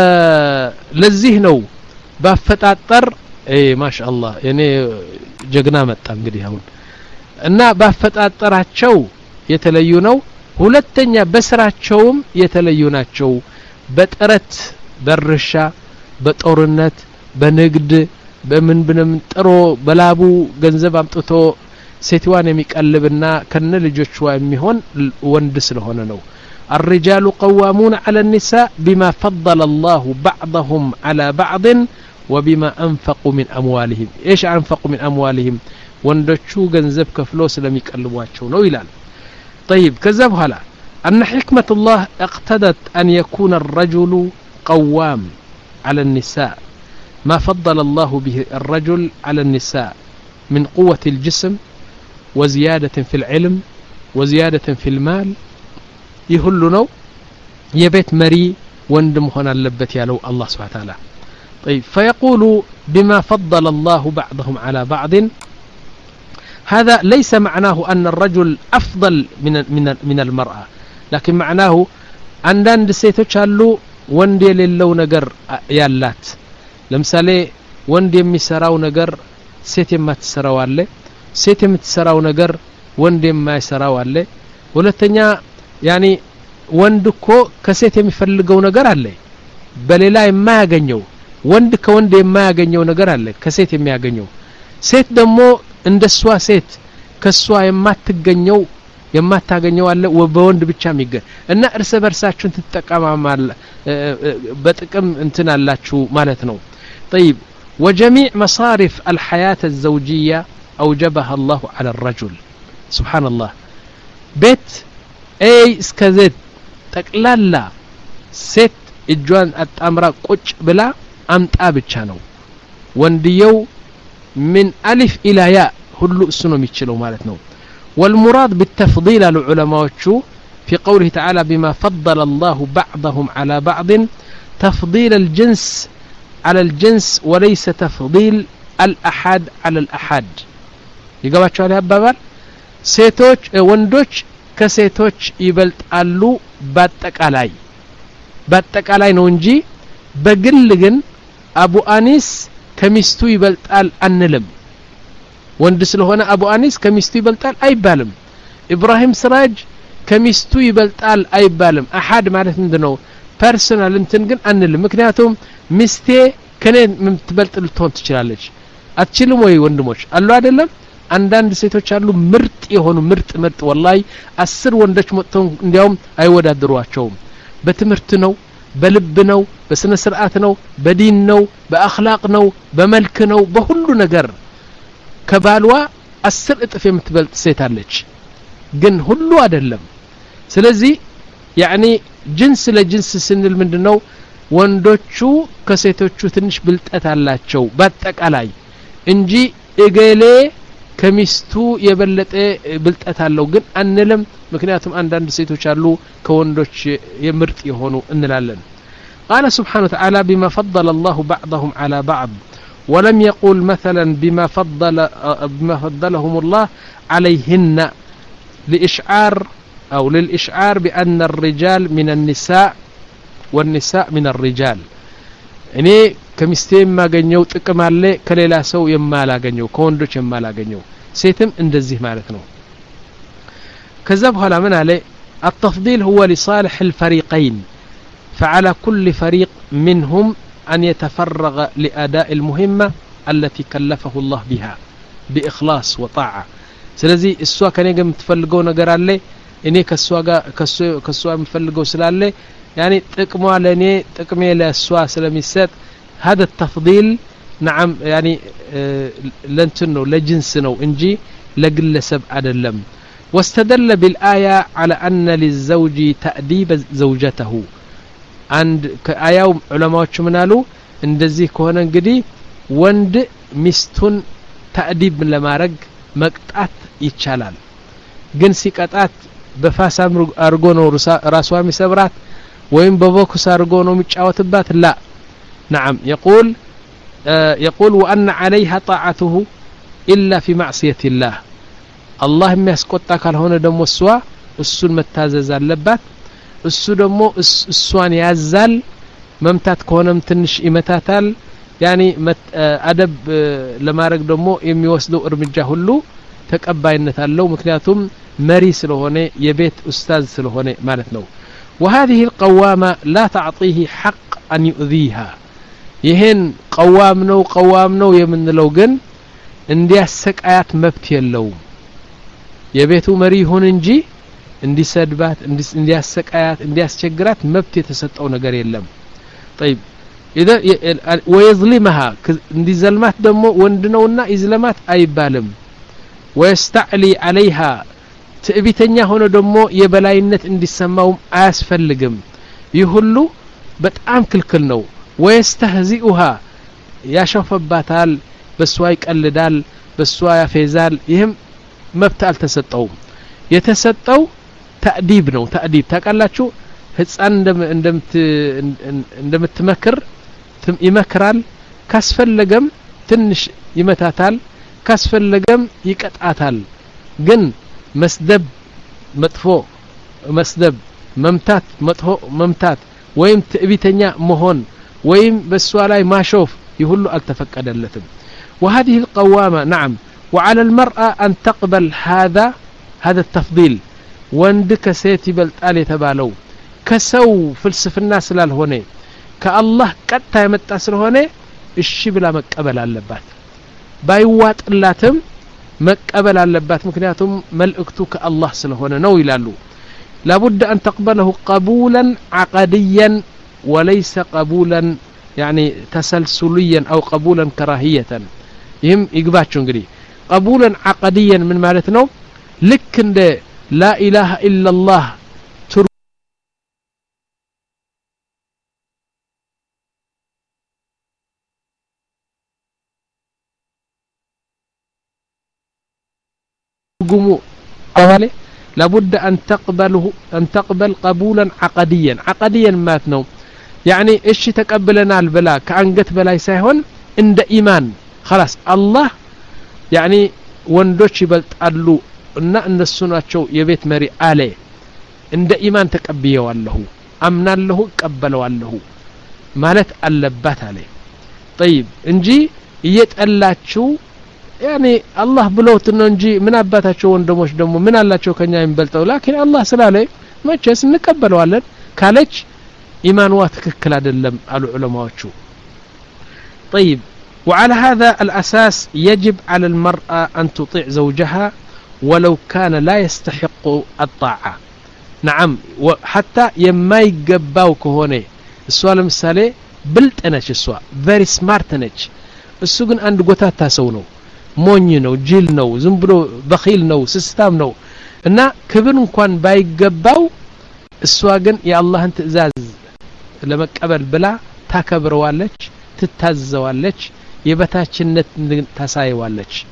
B: ለዚህ ነው ባፈጣጠር اي ما شاء الله እኔ ጀግና መጣ እንግዲህ አሁን እና ባፈጣጠራቸው የተለዩ ነው ሁለተኛ በስራቸውም የተለዩ ናቸው በጥረት በርሻ በጦርነት በንግድ በምን ብንም ጥሮ በላቡ ገንዘብ አምጥቶ ሴትዋን የሚቀልብና ከነ ልጆቿ የሚሆን ወንድ ስለሆነ ነው الرجال قوامون على النساء بما فضل الله بعضهم على بعض وبما انفقوا من اموالهم ايش انفقوا من اموالهم ወንዶቹ ገንዘብ ከፍሎ ስለሚቀልቧቸው ነው ይላል طيب ከዛ በኋላ ان حكمه الله اقتضت ان يكون الرجل قوام على النساء ما فضل الله به الرجل على النساء من قوة الجسم وزيادة في العلم وزيادة في المال يهلو نو يبيت مري وندم هنا اللبت يالو الله سبحانه وتعالى طيب فيقول بما فضل الله بعضهم على بعض هذا ليس معناه أن الرجل أفضل من من من المرأة لكن معناه أن عند سيتوش هلو ወንድ የሌለው ነገር ያላት ለምሳሌ ወንድ የሚሰራው ነገር ሴት የማትሰራው አለ ሴት የምትሰራው ነገር ወንድ የማይሰራው አለ ሁለተኛ ያኒ ወንድ እኮ ከሴት የሚፈልገው ነገር አለ በሌላ የማያገኘው ወንድ ከወንድ የማያገኘው ነገር አለ ከሴት የሚያገኘው ሴት ደግሞ እንደሷ ሴት ከሷ የማትገኘው የማታገኘው አለ ወበወንድ ብቻ የሚገኝ እና እርስ በርሳችሁን ተጠቀማማል በጥቅም እንትን አላችሁ ማለት ነው طيب وجميع مصارف الحياة الزوجية أوجبها الله على الرجل سبحان الله بيت اي اسكزت تقلالا ست اجوان اتامرا قጭ ብላ አምጣ ብቻ ነው ወንድየው من الف الى ياء ሁሉ እሱ ነው የሚችለው ማለት ነው والمراد بالتفضيل العلماء في قوله تعالى بما فضل الله بعضهم على بعض تفضيل الجنس على الجنس وليس تفضيل الأحد على الأحد يقباتشو عليها بابال سيتوش وندوش كسيتوش يبلت ألو باتك علي باتك علي نونجي بقلقن أبو أنيس كميستو يبلت أل أنلم ወንድስ ለሆነ አቡ አኒስ ከሚስቱ ይበልጣል አይባልም ኢብራሂም ስራጅ ከሚስቱ ይበልጣል አይባልም አሐድ ማለት ምንድነው ፐርሰናል እንትን ግን አንልም ምክንያቱም ሚስቴ ከኔ ምትበልጥ ልትሆን ትችላለች አትችልም ወይ ወንድሞች አሉ አይደለም አንዳንድ ሴቶች አሉ ምርጥ የሆኑ ምርጥ ምርጥ ወላሂ አስር ወንዶች መጥተው እንዲያውም አይወዳደሯቸውም በትምህርት ነው በልብ ነው በስነ ስርዓት ነው በዲን ነው በአኽላቅ ነው በመልክ ነው በሁሉ ነገር ከባልዋ አስር እጥፍ የምትበልጥ ሴት አለች ግን ሁሉ አይደለም ስለዚህ يعني ጅንስ ለጅንስ ስንል ምንድነው ወንዶቹ ከሴቶቹ ትንሽ ብልጠት አላቸው በአጠቃላይ እንጂ እገሌ ከሚስቱ የበለጠ ብልጠት አለው ግን አንለም ምክንያቱም አንዳንድ ሴቶች አሉ ከወንዶች የምርጥ የሆኑ እንላለን قال سبحانه وتعالى بما فضل الله بعضهم على بعض ولم يقول مثلا بما فضل بما فضلهم الله عليهن لإشعار أو للإشعار بأن الرجال من النساء والنساء من الرجال እኔ ከሚስቴ የማገኘው ጥቅም አለ ከሌላ ሰው የማላገኘው ከወንዶች የማላገኘው ሴትም እንደዚህ ማለት ነው ከዛ በኋላ ምን አለ التفضيل هو لصالح الفريقين فعلى كل فريق منهم أن يتفرغ لأداء المهمة التي كلفه الله بها بإخلاص وطاعة ስለዚህ እሷ ከኔ ጋር የምትፈልገው ነገር አለ እኔ ከሷ ጋር ከሷ ከሷ የምፈልገው ስላለ يعني ጥቅሟ ለኔ ጥቅሜ ለሷ ስለሚሰጥ هذا التفضيل نعم يعني لنتن ነው ለጅንስ ነው እንጂ ለግለሰብ አይደለም واستدل بالآية على أن للزوج تأديب زوجته عند كآية علماء ምን አሉ እንደዚህ ከሆነ እንግዲህ ወንድ ሚስቱን تأديب ለማድረግ መቅጣት ይቻላል ግን ሲቀጣት በፋሳ አርጎ ነው ራሷ የሚሰብራት وين ببوكس أرجو نوم يتشاوتبات لا نعم يقول آه يقول وأن عليها طاعته إلا في معصية الله الله ما يسقطك على هنا دم السوا السن متازز اللبات السو دمو السوان يزال ممتات كونم تنش إمتاتال يعني مت آه أدب آه لما رق دمو يمي وسدو إرمجه هلو تكأباينة اللو مكنياتهم مري سلوهني يبيت أستاذ سلوهني مالتنو وهذه القوامة لا تعطيه حق أن يؤذيها يهن قوامنو قوامنو يمن لوجن اندي السكايات مبتي اللوم يبيتو مريهون انجي اندي سدبات اندي السكايات اندي الشجرات مبتي تسطو نجار يلم طيب إذا ويظلمها اندي زلمات دمو وندنونا إزلمات أي بالم ويستعلي عليها ትዕቢተኛ ሆኖ ደግሞ የበላይነት እንዲሰማውም አያስፈልግም ይሁሉ በጣም ክልክል ነው ويستهزئها ያሸፈባታል በሷ ይቀልዳል በሷ ያፌዛል ይህም መብት አልተሰጠውም የተሰጠው ተዕዲብ ነው ተዕዲብ ታቃላችሁ ህፃን እንደምት እንደምትመክር ይመክራል ካስፈለገም ትንሽ ይመታታል ካስፈለገም ይቀጣታል ግን مسدب مطفو مسدب ممتات مطفو ممتات ويم تأبيتنيا مهون ويم بالسوالاي ما شوف يهلو التفقدلتم وهذه القوامة نعم وعلى المرأة أن تقبل هذا هذا التفضيل وندك سيتي بلتالي تبالو كسو فلسف الناس لالهوني كالله قد يمتأسر هوني الشي بلا مقبل اللبات بايوات اللاتم مقبل اللبات مكنياتهم ملئكتو كالله سلهونه نو يلالو لابد أن تقبله قبولا عقديا وليس قبولا يعني تسلسليا أو قبولا كراهية يهم يقباتشو انقري قبولا عقديا من مالتنا لكن لا إله إلا الله قوموا أولي لابد أن تقبله أن تقبل قبولا عقديا عقديا ماتنو يعني إيش تقبلنا البلاء كأنجت بلاء سيهون عند إيمان خلاص الله يعني وندوش بلت أدلو إن إن السنة شو يبيت مري عليه عند إيمان تقبيه والله أمنا له قبله والله مالت اللبات عليه طيب انجي يتقلات شو يعني الله بلوت انه نجي من اباتاچو ወንድሞች ደሞ ምን አላቸው ከኛ ይንበልጠው لكن الله ስላለ መቼስ እንቀበለዋለን ካለች ኢማንዋ ትክክል አይደለም አሉ ዑለማዎቹ طيب وعلى هذا الأساس يجب على المرأة أن تطيع زوجها ولو كان لا يستحق الطاعة نعم وحتى يما يقباو كهونه السؤال مثالي بلت اناش السؤال very smart نج እሱ ግን አንድ ጎታታ ሰው ነው ሞኝ ነው ጅል ነው ዝም ብሎ በኺል ነው ስስታም ነው እና ክብር እንኳን ባይገባው እሷ ግን የአላህን ትእዛዝ ለመቀበል ብላ ታከብረዋለች ትታዘዋለች የበታችነት ታሳይዋለች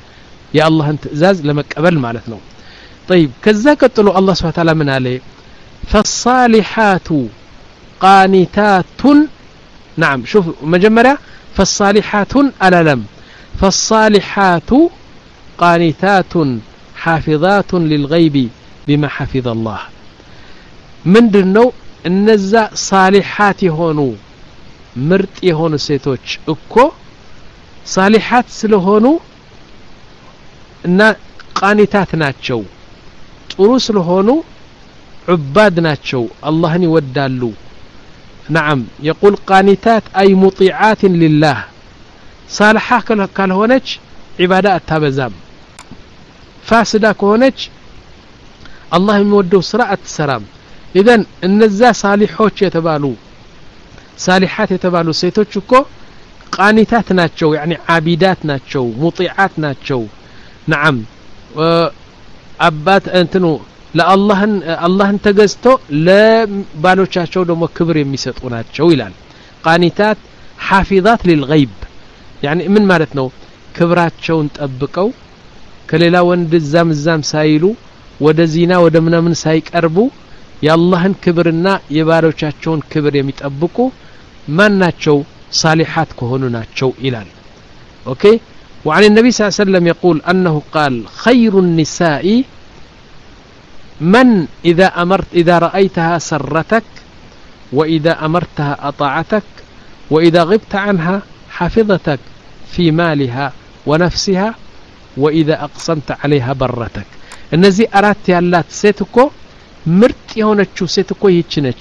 B: يا الله انت ازاز لمقبل معناتنا طيب كذا قتلوا الله سبحانه وتعالى من عليه فالصالحات قانتات نعم شوف مجمرة فالصالحات ألالم فالصالحات قانتات حافظات للغيب بما حفظ الله من دنو النزا صالحات يهونو مرت يهونو سيتوش اكو صالحات ስለሆኑ እና ቃኒታት ናቸው ጥሩ ስለሆኑ عباد ናቸው አላህን ይወዳሉ نعم يقول قانتات أي مطيعات لله صالحة ካልሆነች عبادة አታበዛም فاسدة ከሆነች الله የሚወደው ስራ አትሰራም إذن እነዛ صالحዎች የተባሉ صالحات የተባሉ ሴቶች እኮ قانتات ናቸው يعني عابدات ናቸው مطيعات ናቸው نعم አባት እንትኑ ለአላህን አላህን ተገዝቶ ለባሎቻቸው ደግሞ ክብር የሚሰጡ ናቸው ይላል قانتات حافظات للغيب يعني ምን ማለት ነው ክብራቸውን ጠብቀው ከሌላ ወንድ ዛም ዛም ሳይሉ ወደ ዚና ወደ ምናምን ሳይቀርቡ የአላህን ክብርና የባሎቻቸውን ክብር የሚጠብቁ ማን ናቸው صالحات كهونو ناتشو إلال أوكي وعن النبي صلى الله عليه وسلم يقول أنه قال خير النساء من إذا أمرت إذا رأيتها سرتك وإذا أمرتها أطاعتك وإذا غبت عنها حفظتك في مالها ونفسها وإذا أقسمت عليها برتك النزي أرات يالات سيتكو مرت يهونتشو سيتكو يتشنج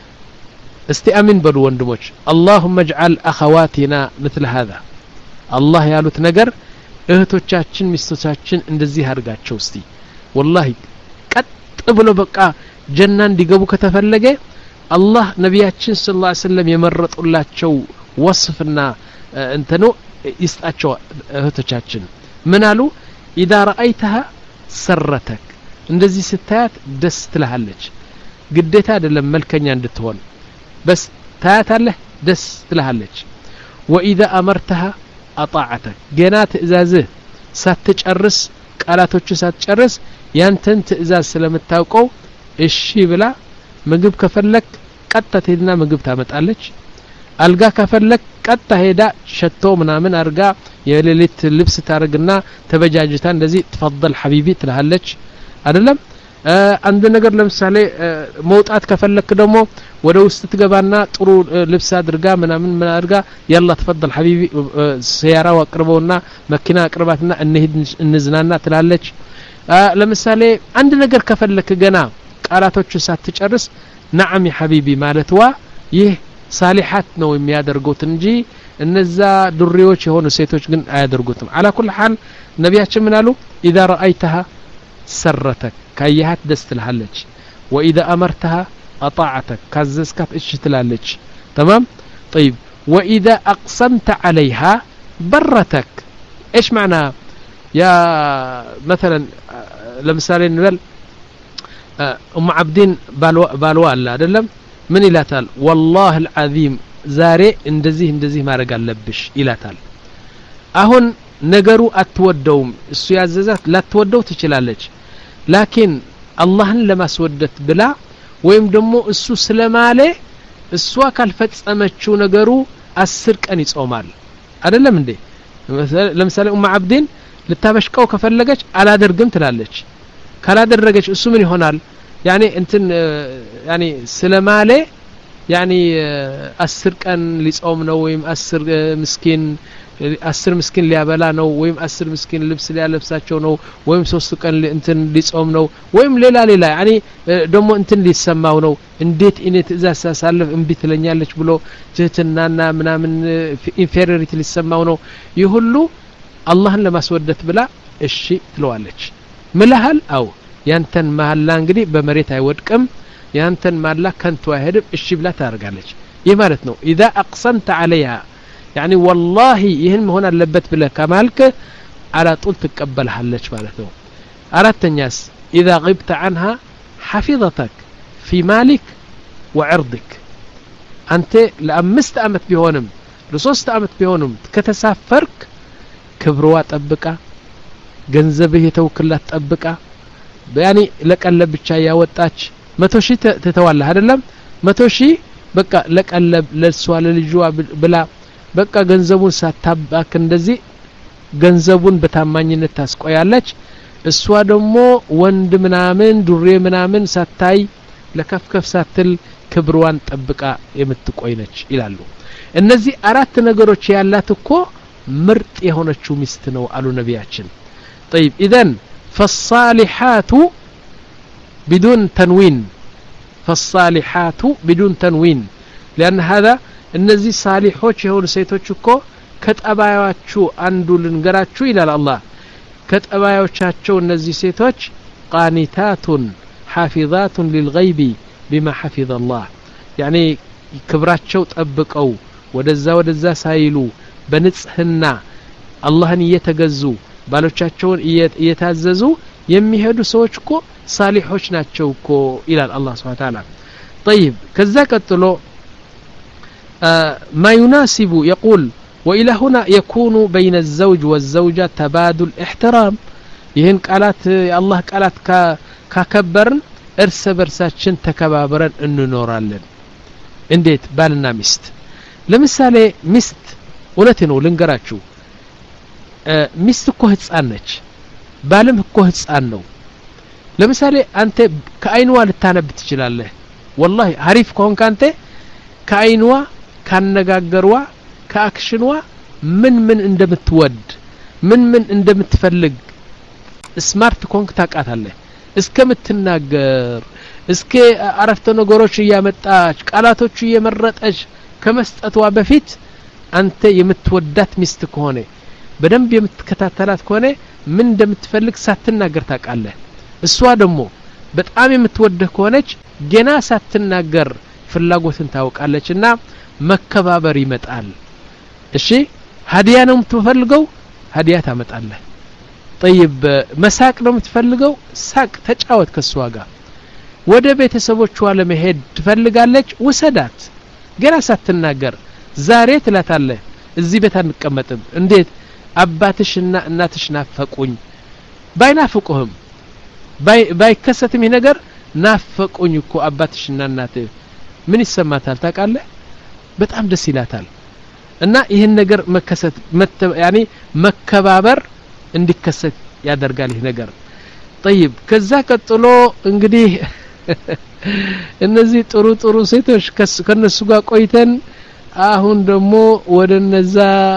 B: استأمن بلو وندموش اللهم اجعل أخواتنا مثل هذا الله يالوت نجر اهتوچاچن مستوچاچن እንደዚህ አርጋቸው እስቲ والله ቀጥ ብሎ በቃ ጀናን ዲገቡ ከተፈለገ አላህ ነብያችን ሰለላሁ ዐለይሂ ወሰለም የመረጡላቸው ወስፍና እንተኑ ይስጣቸው እህቶቻችን ምን አሉ اذا رايتها سرتك እንደዚህ ስታያት ደስ ትልሃለች ግዴታ አይደለም መልከኛ እንድትሆን بس تاتله دس تلهالج واذا امرتها اطاعتك جنات ازازه ساتچرس قالاتوچ ساتچرس يانتن تئزاز ስለምታውቀው እሺ ብላ ምግብ ከፈለክ ቀጥታ ሄድና ምግብ ታመጣለች አልጋ ከፈለክ ቀጥታ ሄዳ ሸቶ ምናምን አርጋ የሌሊት ልብስ ታረግና ተበጃጅታ እንደዚህ ተፈضل حبيبي ትልሃለች አይደለም አንድ ነገር ለምሳሌ መውጣት ከፈለክ ደግሞ ወደ ውስጥ ትገባና ጥሩ ልብስ አድርጋ ምናምን ምን አድርጋ ያላ ተፈضل حبيبي ሰያራው አቅርበውና መኪና አቅርባትና እንሂድ እንዝናና ትላለች ለምሳሌ አንድ ነገር ከፈለክ ገና ቃላቶቹ ሳትጨርስ نعم يا حبيبي ማለትዋ ይህ ሳሊሐት ነው የሚያደርጉት እንጂ እነዛ ዱሪዎች የሆኑ ሴቶች ግን አያደርጉትም على كل حال ነብያችን ምን አሉ اذا رايتها سرتك كايهات دست لهالج واذا امرتها اطاعتك كازسكات ايش تلالج تمام طيب واذا اقسمت عليها برتك ايش معنى يا مثلا لمثال نقول ام عبدين بالو بالو الله አይደለም ምን ይላታል والله العظيم ዛሬ እንደዚህ እንደዚህ ማድረግ አለብሽ ይላታል አሁን ነገሩ አትወደውም እሱ ያዘዛት ላትወደው ትችላለች لكن اللهን ለማስወደት ብላ ወይም ደግሞ እሱ ስለማለ እሷ ካልፈጸመችው ነገሩ አስር ቀን ይጾማል አይደለም እንዴ ለምሳሌ ኡም አብዲን ልታበሽቀው ከፈለገች አላደርግም ትላለች ካላደረገች እሱ ምን ይሆናል يعني እንትን يعني ስለማለ يعني አስር ቀን ሊጾም ነው ወይም አስር ምስኪን አስር ምስኪን ሊያበላ ነው ወይም አስር ምስኪን ልብስ ሊያለብሳቸው ነው ወይም ሶስት ቀን እንትን ሊጾም ነው ወይም ሌላ ሌላ يعني ደሞ እንትን ሊሰማው ነው እንዴት እኔ ትእዛዝ ሳሳልፍ እንቢ ትለኛለች ብሎ ትህትናና ምናምን ኢንፌሪዮሪቲ ሊሰማው ነው ይሁሉ አላህን ለማስወደት ብላ እሺ ትለዋለች ምልሃል አው ያንተን ማህላ እንግዲህ በመሬት አይወድቅም ያንተን ማላ ከንቱ አይሄድም እሺ ብላ ታርጋለች ይህ ማለት ነው اذا اقسمت عليها يعني والله ይህን መሆን አለበት ብለ ከማልከ على طول تقبلሃለች ማለት ነው አራተኛስ اذا غبت عنها حفظتك في مالك وعرضك አንተ ለአምስት አመት ቢሆንም ለሶስት አመት ቢሆንም ከተሳፈርክ ክብሯ ጠብቃ ገንዘብህ የተውክላት ጠብቃ ያኒ ለቀለብ ብቻ ያወጣች መቶ ሺህ ተተዋለህ አይደለም መቶ ሺህ በቃ ለቀለብ ለሷ ለልጇ ብላ በቃ ገንዘቡን ሳታባክ እንደዚህ ገንዘቡን በታማኝነት ታስቆያለች እሷ ደግሞ ወንድ ምናምን ዱሬ ምናምን ሳታይ ለከፍከፍ ሳትል ክብሯን ጠብቃ የምትቆይ ነች ይላሉ እነዚህ አራት ነገሮች ያላት እኮ ምርጥ የሆነችው ሚስት ነው አሉ ነቢያችን طيب اذا فالصالحات بدون تنوين فالصالحات بدون تنوين لان هذا እነዚህ ሳሊሖች የሆኑ ሴቶች እኮ ከጠባያቸው አንዱ ልንገራችሁ ይላል አላህ ከጠባዮቻቸው እነዚህ ሴቶች ቃኒታቱን حافظات للغيب بما حفظ الله يعني ክብራቸው ጠብቀው ወደዛ ወደዛ ሳይሉ በንጽህና አላህን እየተገዙ ባሎቻቸውን እየታዘዙ የሚሄዱ ሰዎች እኮ ሳሊሖች ናቸው እኮ ይላል አላህ Subhanahu Wa Ta'ala طيب ከዛ ቀጥሎ ما يناسب يقول وإلى هنا يكون بين الزوج والزوجة تبادل احترام ይህን ቃላት የአላህ ቃላት ካከበርን እርስ በርሳችን ተከባብረን እንኖራለን እንዴት ባልና ሚስት ለምሳሌ ሚስት እውነት ነው ልንገራችሁ ሚስት እኮ ህፃን ነች ባልም እኮ ህፃን ነው ለምሳሌ አንተ ከአይንዋ ልታነብ ትችላለህ والله አሪፍ ከሆንክ አንተ ከአይንዋ ካነጋገርዋ ከአክሽንዋ ምን ምን እንደምትወድ ምን ምን እንደምትፈልግ ስማርት ኮንክ ታቃታለህ እስከምትናገር እስከ አረፍተ ነገሮች ያመጣች ቃላቶች እየመረጠች ከመስጠትዋ በፊት አንተ የምትወዳት ሚስት ከሆነ በደንብ የምትከታተላት ከሆነ ምን እንደምትፈልግ ሳትናገር ታቃለህ እሷ ደግሞ በጣም የምትወደህ ከሆነች ገና ሳትናገር ፍላጎትን ታውቃለችና መከባበር ይመጣል እሺ ሀዲያ ነው የምትፈልገው ሀዲያ ታመጣለህ طيب መሳቅ ነው የምትፈልገው ሳቅ ተጫወት ከሷ ጋር ወደ ቤተሰቦቿ ለመሄድ ትፈልጋለች ወሰዳት ገና ሳትናገር ዛሬ ትላታለህ እዚህ ቤት አንቀመጥም እንዴት አባትሽና እናትሽ ናፈቁኝ ባይናፍቁህም ባይ ባይከሰትም ይሄ ነገር ናፈቁኝ እኮ አባትሽና እናትህ ምን ይሰማታል ታውቃለህ በጣም ደስ ይላታል እና ይሄን ነገር መከሰት ያኒ መከባበር እንዲከሰት ያደርጋል ይሄ ነገር طيب ከዛ ቀጥሎ እንግዲህ እነዚህ ጥሩ ጥሩ ሴቶች ከነሱ ጋር ቆይተን አሁን ደግሞ ወደነዛ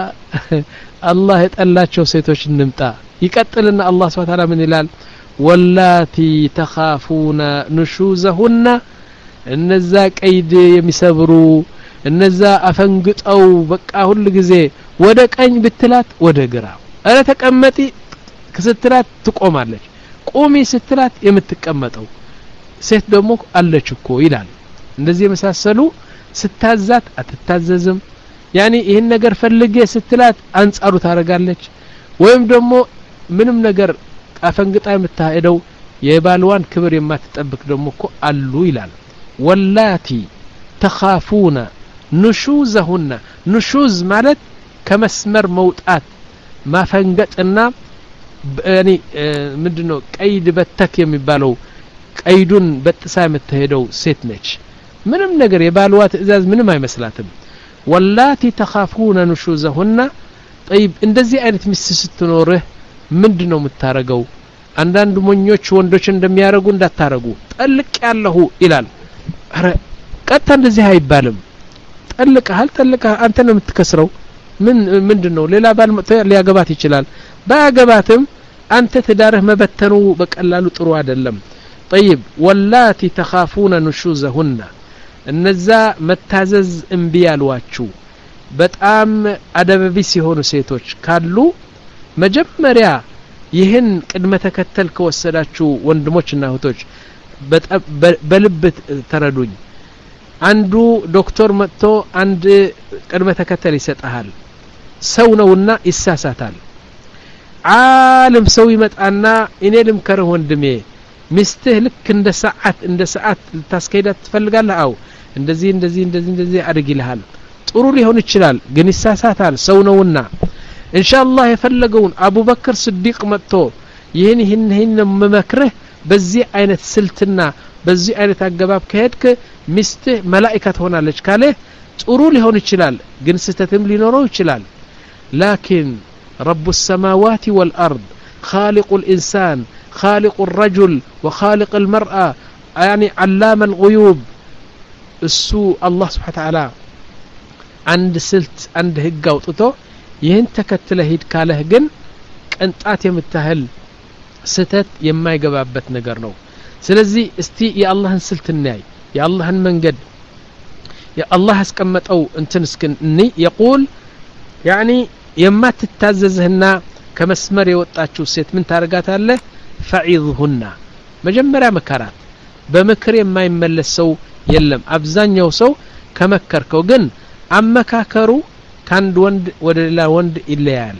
B: አላህ የጠላቸው ሴቶች እንምጣ ይቀጥልና አላህ Subhanahu Wa Ta'ala ምን ይላል ወላቲ ተኻፉና ንሹዘሁና እነዛ ቀይድ የሚሰብሩ እነዛ አፈንግጠው በቃ ሁሉ ጊዜ ወደ ቀኝ ብትላት ወደ ግራ አረ ተቀመጪ ከስትላት ትቆማለች ቁሚ ስትላት የምትቀመጠው ሴት ደግሞ አለች እኮ ይላል እንደዚህ የመሳሰሉ ስታዛት አትታዘዝም ያኒ ይሄን ነገር ፈልጌ ስትላት አንጻሩ ታረጋለች ወይም ደግሞ ምንም ነገር አፈንግጣ የምታሄደው የባልዋን ክብር የማትጠብቅ ደግሞ እኮ አሉ ይላል ወላቲ ተኻፉና ንሹዘሁና ንሹዝ ማለት ከመስመር መውጣት ማፈንገጥና ያኒ ምንድነው ቀይድ በተክ የሚባለው ቀይዱን በጥሳ የምትሄደው ሴት ነች ምንም ነገር የባልዋ ትእዛዝ ምንም አይመስላትም ወላቲ ተኻፉና ንሹዘሁና طيب እንደዚህ አይነት ሚስት ስትኖርህ ምንድነው የምታረገው አንዳንድ ሞኞች ወንዶች እንደሚያረጉ እንዳታረጉ ጠልቅ ያለሁ ይላል አረ ቀጣ እንደዚህ አይባልም ጠልቀሃል ጠልቀ አንተ ነው የምትከስረው ምን ምንድነው ሌላ ባል ሊያገባት ይችላል ባያገባትም አንተ ትዳርህ መበተኑ በቀላሉ ጥሩ አይደለም طيب ወላቲ ተኻፉና ንሹዘሁና እነዛ መታዘዝ እንቢ ያሏችሁ በጣም አደበቢስ የሆኑ ሴቶች ካሉ መጀመሪያ ይህን ቅድመ ተከተል ከወሰዳችሁ ወንድሞችና እህቶች በልብ ተረዱኝ አንዱ ዶክተር መጥቶ አንድ ቅድመ ተከተል ይሰጣል ሰው ነውና ይሳሳታል ዓለም ሰው ይመጣና እኔ ልምከርህ ወንድሜ ሚስትህ ልክ እንደ ሰዓት እንደ ሰዓት ልታስከይዳት ትፈልጋለህ አው እንደዚህ እንደዚህ እንደዚህ እንደዚህ አድርጊልሃል ጥሩ ሊሆን ይችላል ግን ይሳሳታል ሰው ነውና ኢንሻአላህ የፈለገውን አቡበክር ስዲቅ መጥቶ ይህን ይህን ይህን መመክረህ በዚህ አይነት ስልትና በዚህ አይነት አገባብ ከሄድክ ሚስትህ መላእክት ትሆናለች ካለ ጥሩ ሊሆን ይችላል ግን ስተትም ሊኖረው ይችላል ላኪን رب السماوات والأرض خالق الإنسان خالق الرجل وخالق المرأة يعني علام الغيوب السوء الله سبحانه وتعالى عند سلت عند هجة وطتو ይህን ተከትለ ሂድ ካለህ ግን ቅንጣት የምታህል ስተት የማይገባበት ነገር ነው ስለዚህ እስቲ የአላህን ስልት እናይ የአላህን መንገድ የአላህ አስቀመጠው እንትን እስከኒ يقول يعني የማትታዘዝህና ከመስመር የወጣችው ሴት ምን ታረጋታለህ ፈዒዝሁና መጀመሪያ መከራት በመከር የማይመለስ ሰው የለም አብዛኛው ሰው ከመከርከው ግን አመካከሩ ካንድ ወንድ ወደ ሌላ ወንድ ይለያል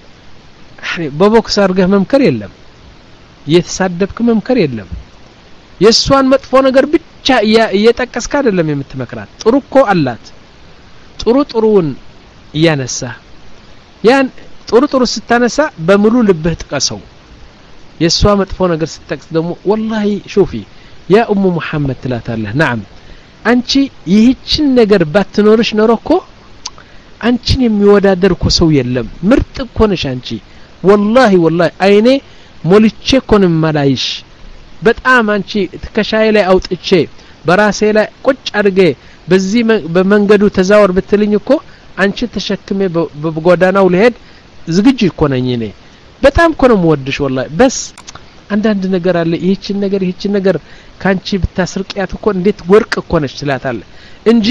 B: በቦክስ አርገህ መምከር የለም የተሳደብክ መምከር የለም የሷን መጥፎ ነገር ብቻ እየጠቀስክ አይደለም የምትመክራት ጥሩ እኮ አላት ጥሩ ጥሩን ያነሳ ያን ጥሩ ጥሩ ስታነሳ በሙሉ ልብህ ጥቀሰው የሷ መጥፎ ነገር ስትጠቅስ ደግሞ والله شوفي يا ام محمد ትላታለህ نعم አንቺ ይህችን ነገር ባትኖርሽ ኖርኮ አንቺን የሚወዳደር እኮ ሰው የለም ምርጥ እኮ ነሽ አንቺ والله والله አይኔ ሞልቼ ኮንም ማላይሽ በጣም አንቺ ተከሻይ ላይ አውጥቼ በራሴ ላይ ቁጭ አድርጌ በዚህ በመንገዱ ተዛወር ብትልኝ እኮ አንቺ ተሸክሜ በጎዳናው ለሄድ ዝግጁ እኮ ነኝ እኔ በጣም እኮ ነው ወድሽ والله በስ አንዳንድ ነገር አለ ይህችን ነገር ይህችን ነገር ካንቺ ብታስርቂያት እኮ እንዴት ወርቅ እኮ ነሽ ትላታለህ እንጂ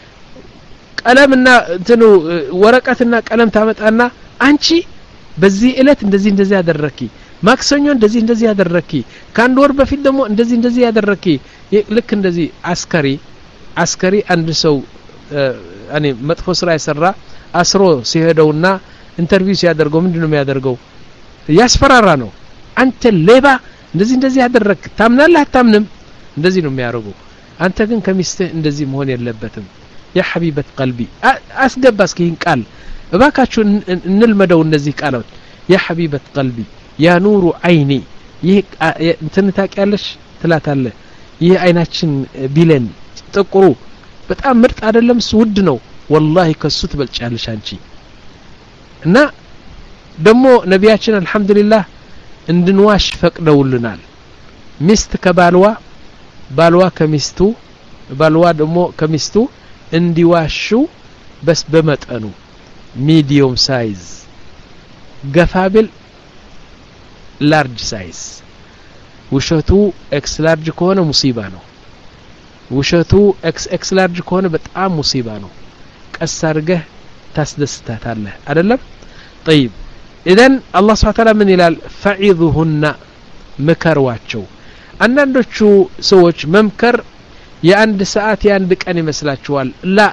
B: ቀለምና እንትኑ ወረቀትና ቀለም ታመጣና አንቺ በዚህ እለት እንደዚህ እንደዚህ ያደረኪ ማክሰኞ እንደዚህ እንደዚህ ያደረኪ ካንድ ወር በፊት ደግሞ እንደዚህ እንደዚህ ያደረኪ ልክ እንደዚህ አስከሪ አስከሪ አንድ ሰው እኔ መጥፎ ስራ ይሰራ አስሮ ሲሄደውና ኢንተርቪው ሲያደርገው ምንድነው የሚያደርገው ያስፈራራ ነው አንተ ሌባ እንደዚህ እንደዚህ ያደረክ ታምናለህ አታምንም እንደዚህ ነው የሚያደርገው አንተ ግን ከሚስትህ እንደዚህ መሆን የለበትም يا حبيبة قلبي أسقب اسكين قال እባካችሁ እንልመደው እነዚህ ቃላት يا حبيبة قلبي يا نور عيني ይህ እንትን ታውቂያለሽ ትላታለህ ይህ አይናችን ቢለን ጥቁሩ በጣም ምርጥ አይደለም ውድ ነው والله ከሱ ትበልጫለሽ አንቺ እና ደሞ ነቢያችን አልহামዱሊላህ እንድንዋሽ ፈቅደውልናል ሚስት ከባልዋ ባልዋ ከሚስቱ ባልዋ ደሞ ከሚስቱ እንዲዋሹ በስ በመጠኑ ሚዲየም ሳይዝ ገፋብል ላርጅ ሳይዝ ውሸቱ ኤክስ ላርጅ ከሆነ ሙሲባ ነው ውሸቱ ኤክስ ኤክስ ላርጅ ከሆነ በጣም ሙሲባ ነው ቀስ አርገህ ታስደስታታለህ አይደለም طيب اذا الله سبحانه وتعالى من ይላል فعظهن መከሯቸው አንዳንዶቹ ሰዎች መምከር የአንድ ሰዓት የአንድ ቀን ይመስላችኋል ላ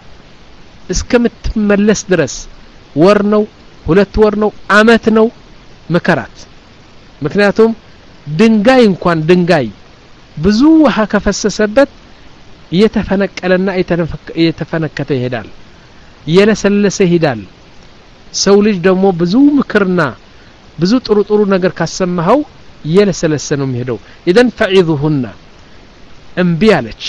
B: እስከምትመለስ ድረስ ወር ነው ሁለት ወር ነው አመት ነው መከራት ምክንያቱም ድንጋይ እንኳን ድንጋይ ብዙ ውሃ ከፈሰሰበት እየተፈነቀለና እየተፈነከተ ይሄዳል እየለሰለሰ ይሄዳል ሰው ልጅ ደግሞ ብዙ ምክርና ብዙ ጥሩ ጥሩ ነገር ካሰማው እየለሰለሰ ነው የሚሄደው اذا فعظهن እንቢ አለች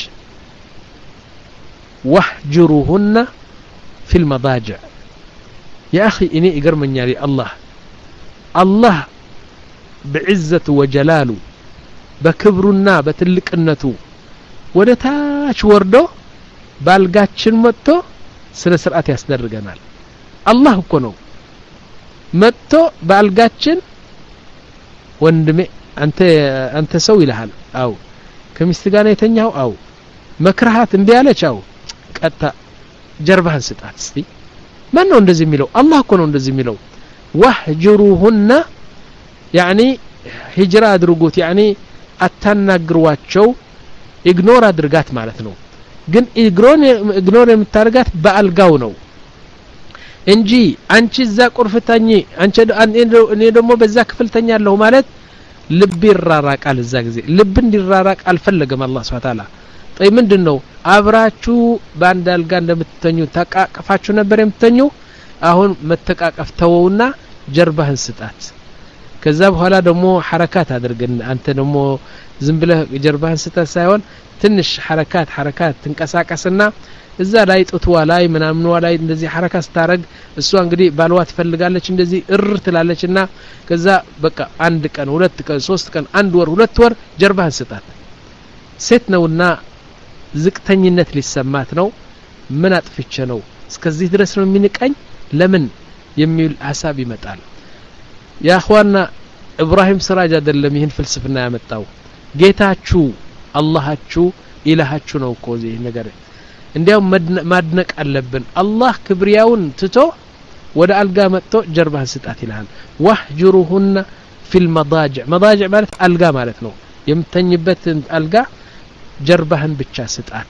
B: واهجرهن في المضاجع يا اخي اني يغرمኛል الله الله بعزته وجلاله በክብሩና በትልቅነቱ ወደታች ወርዶ ባልጋችን መጥቶ ስለ ስርዓት ያስደርገናል አላህ እኮ ነው መጥቶ ባልጋችን ወንድሜ አንተ አንተ ሰው ይልሃል አው ከሚስት ጋር የተኛው አው መክራሃት እንዲያለች አው ቀጣ ጀርባህን ስጣት እስቲ ማን ነው እንደዚህ የሚለው አላህ እኮ ነው እንደዚህ የሚለው ወህጅሩሁና يعني ሂጅራ አድርጉት يعني አታናግሯቸው ኢግኖር አድርጋት ማለት ነው ግን ኢግኖር ኢግኖር የምታርጋት በአልጋው ነው እንጂ አንቺ እዛ ቁርፍታኝ አንቺ እኔ ደግሞ በዛ ክፍልተኛለሁ ማለት ልብ ይራራቃል እዛ ጊዜ ልብ እንዲራራቅ አልፈለገም አላህ Subhanahu Ta'ala طيب ምንድነው አብራችሁ ባንድ አልጋ እንደምትተኙ ተቃቀፋችሁ ነበር የምትተኙ አሁን መተቃቀፍ ተወውና ጀርባህን ስጣት ከዛ በኋላ ደግሞ ሐረካት አድርገን አንተ ደግሞ ዝም ብለህ ጀርባህን ስተህ ሳይሆን ትንሽ ሐረካት ሐረካት ትንቀሳቀስና እዛ ላይ ጡትዋ ላይ ምናምን ላይ እንደዚህ ሐረካት ስታረግ እሷ እንግዲህ ባልዋ ትፈልጋለች እንደዚህ እር ትላለችና ከዛ በቃ አንድ ቀን ሁለት ቀን ሶስት ቀን አንድ ወር ሁለት ወር ጀርባህን ስጣት ሴት ነውና ዝቅተኝነት ሊሰማት ነው ምን አጥፍቼ ነው እስከዚህ ድረስ ነው የሚንቀኝ ለምን የሚል ሐሳብ ይመጣል ያ አخواننا ኢብራሂም ስራጅ አይደለም ይሄን ፍልስፍና ያመጣው ጌታችሁ አላህችሁ ኢላሃችሁ ነው እኮ እዚህ ነገር እንዲያው ማድነቅ አለብን አላህ ክብሪያውን ትቶ ወደ አልጋ መጥቶ ጀርባህን ስጣት ይላል ወህጅሩሁን ፊል መዳጅዕ መዳጅዕ ማለት አልጋ ማለት ነው የምተኝበት አልጋ ጀርባህን ብቻ ስጣት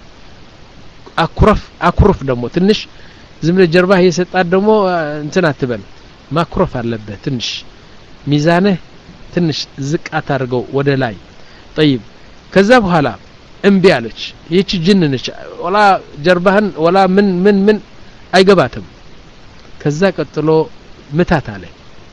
B: አኩረፍ አኩረፍ ደግሞ ትንሽ ዝም ብለ ጀርባህ የሰጣት ደግሞ እንትን አትበል ማኩረፍ አለበት ትንሽ ሚዛንህ ትንሽ ዝቅ አታርገው ወደ ላይ طيب ከዛ በኋላ እምቢ አለች ይቺ ጅን ነች ወላ ጀርባህን ወላ ምን ምን ምን አይገባትም ከዛ ቀጥሎ ምታት አለ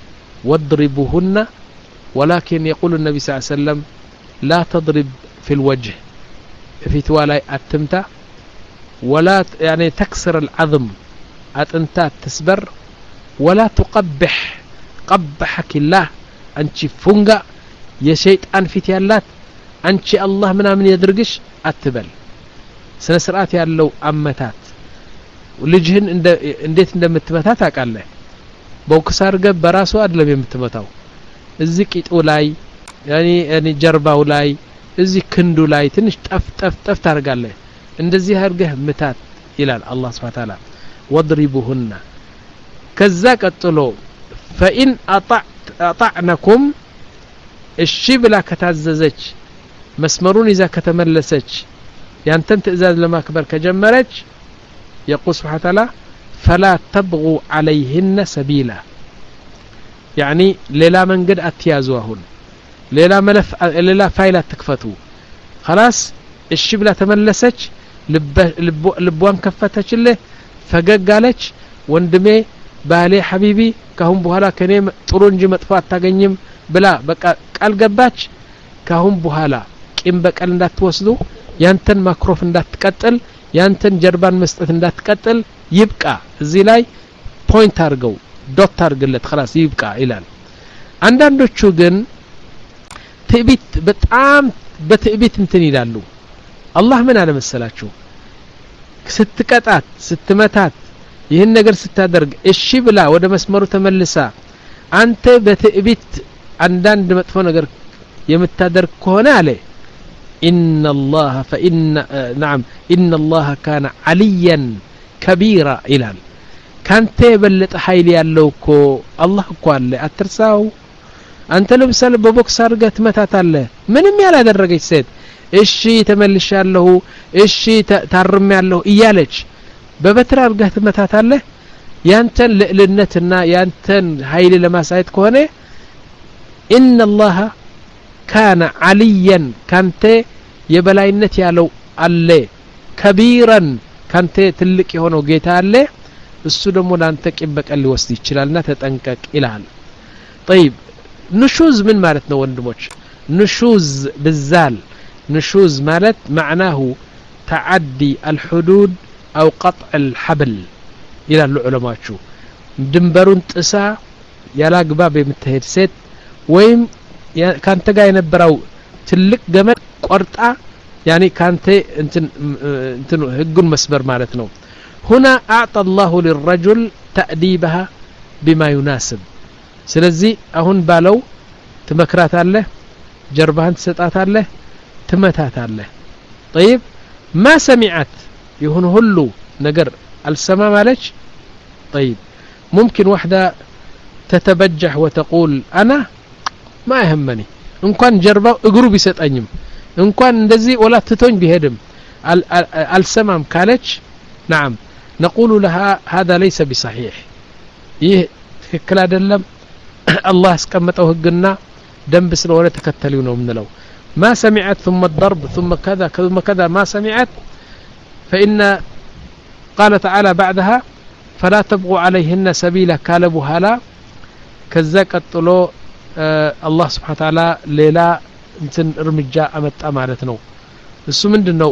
B: ወድሪቡሁና ولكن يقول النبي صلى الله عليه وسلم لا تضرب في الوجه في توالاي اتمتا ولا يعني تكسر العظم اتنتا تسبر ولا تقبح قبحك الله انت فنغا يا شيطان فيت يالات انت الله منا من يدرغش اتبل سنه سرعات ያለው አመታት ልጅህን እንደ እንዴት እንደምትመታ ታውቃለህ ቦክስ አርገ በራሱ አይደለም የምትመታው እዚህ ቂጡ ላይ ያኒ ያኒ ጀርባው ላይ እዚህ ክንዱ ላይ ትንሽ ጠፍ ጠፍ ጠፍ ታርጋለህ እንደዚህ አርገህ ምታት ይላል አላህ Subhanahu Wa Ta'ala ወድሪቡሁና ከዛ ቀጥሎ فإن أطعت أطعنكم እሺ ብላ ከታዘዘች መስመሩን ይዛ ከተመለሰች ያንተን ትእዛዝ ለማክበር ከጀመረች يقول سبحانه وتعالى فلا تبغوا عليهن سبيلا يعني ሌላ መንገድ አትያዙሁን ሌላ መለፍ ሌላ ፋይል አትክፈቱ خلاص እሺ ብላ ተመለሰች ልቧን ከፈተችልህ ፈገጋለች ወንድሜ ባሌ ሐቢቢ ካሁን በኋላ ከኔ ጥሩ እንጂ መጥፎ አታገኝም ብላ በቃ ቃል ገባች ካሁን በኋላ ቂም በቀል እንዳትወስዱ ያንተን ማክሮፍ እንዳትቀጥል ያንተን ጀርባን መስጠት እንዳትቀጥል ይብቃ እዚህ ላይ ፖይንት አርገው ዶት አርግለት خلاص ይብቃ ይላል አንዳንዶቹ ግን ትዕቢት በጣም በትዕቢት እንትን ይላሉ አላህ ምን አለ መሰላችሁ ስትቀጣት ስትመታት ይህን ነገር ስታደርግ እሺ ብላ ወደ መስመሩ ተመልሳ አንተ በትዕቢት አንዳንድ መጥፎ ነገር የምታደርግ ከሆነ አለ إن الله فإن نعم إن الله كان عليا كبيرا إلال كانت بلت حيل ያለው እኮ አላህ እኮ አለ አትርሳው አንተ ለምሳሌ በቦክስ አርገት መታታለ ምንም ያላደረገች ሴት እሺ ተመልሻለሁ እሺ ታርሜያለሁ እያለች በበትር አርገት መታታለ ያንተን ለልነትና ያንተን ኃይል ለማሳየት ከሆነ إن الله كان عليا كانت የበላይነት ያለው አለ ከቢራን ካንተ ትልቅ የሆነው ጌታ አለ እሱ ደግሞ ላንተ ቂም በቀል ሊወስድ ይችላልና ተጠንቀቅ ይላል طيب نشوز من ማለት ነው ወንድሞች نشوز بالزال نشوز ማለት معناه تعدي الحدود أو قطع الحبل إلى العلماء شو ድንበሩን ጥሳ ያላግባብ የምትሄድ ሴት ወይም ካንተ ጋር የነበረው ትልቅ ገመድ ቆርጣ يعني كانت انتن انتن ህጉን መስበር ማለት ነው هنا اعطى الله للرجل تأديبها بما يناسب ስለዚህ አሁን ባለው ትመክራታለህ ጀርባህን ትሰጣታለህ ትመታታለህ طيب ما سمعت يهون ሁሉ ነገር አልሰማ ማለች طيب ممكن واحدة تتبجح وتقول أنا ما يهمني إن كان جربا እግሩ ቢሰጠኝም እንኳን እንደዚህ ወላ ትቶኝ ቢሄድም አልሰማም ካለች نعم نقول لها هذا ليس بصحيح ይህ ትክክል አይደለም الله አስቀመጠው ህግና ደንብ ስለሆነ ተከተለው ነው ምንለው ما سمعت ثم الضرب ثم كذا ثم كذا ما سمعت فإن قال تعالى بعدها فلا تبغوا عليهن سبيلا كالبها لا كذا قتلو አላህ Subhanahu Wa Ta'ala ሌላ እንትን እርምጃ አመጣ ማለት ነው እሱ ምንድነው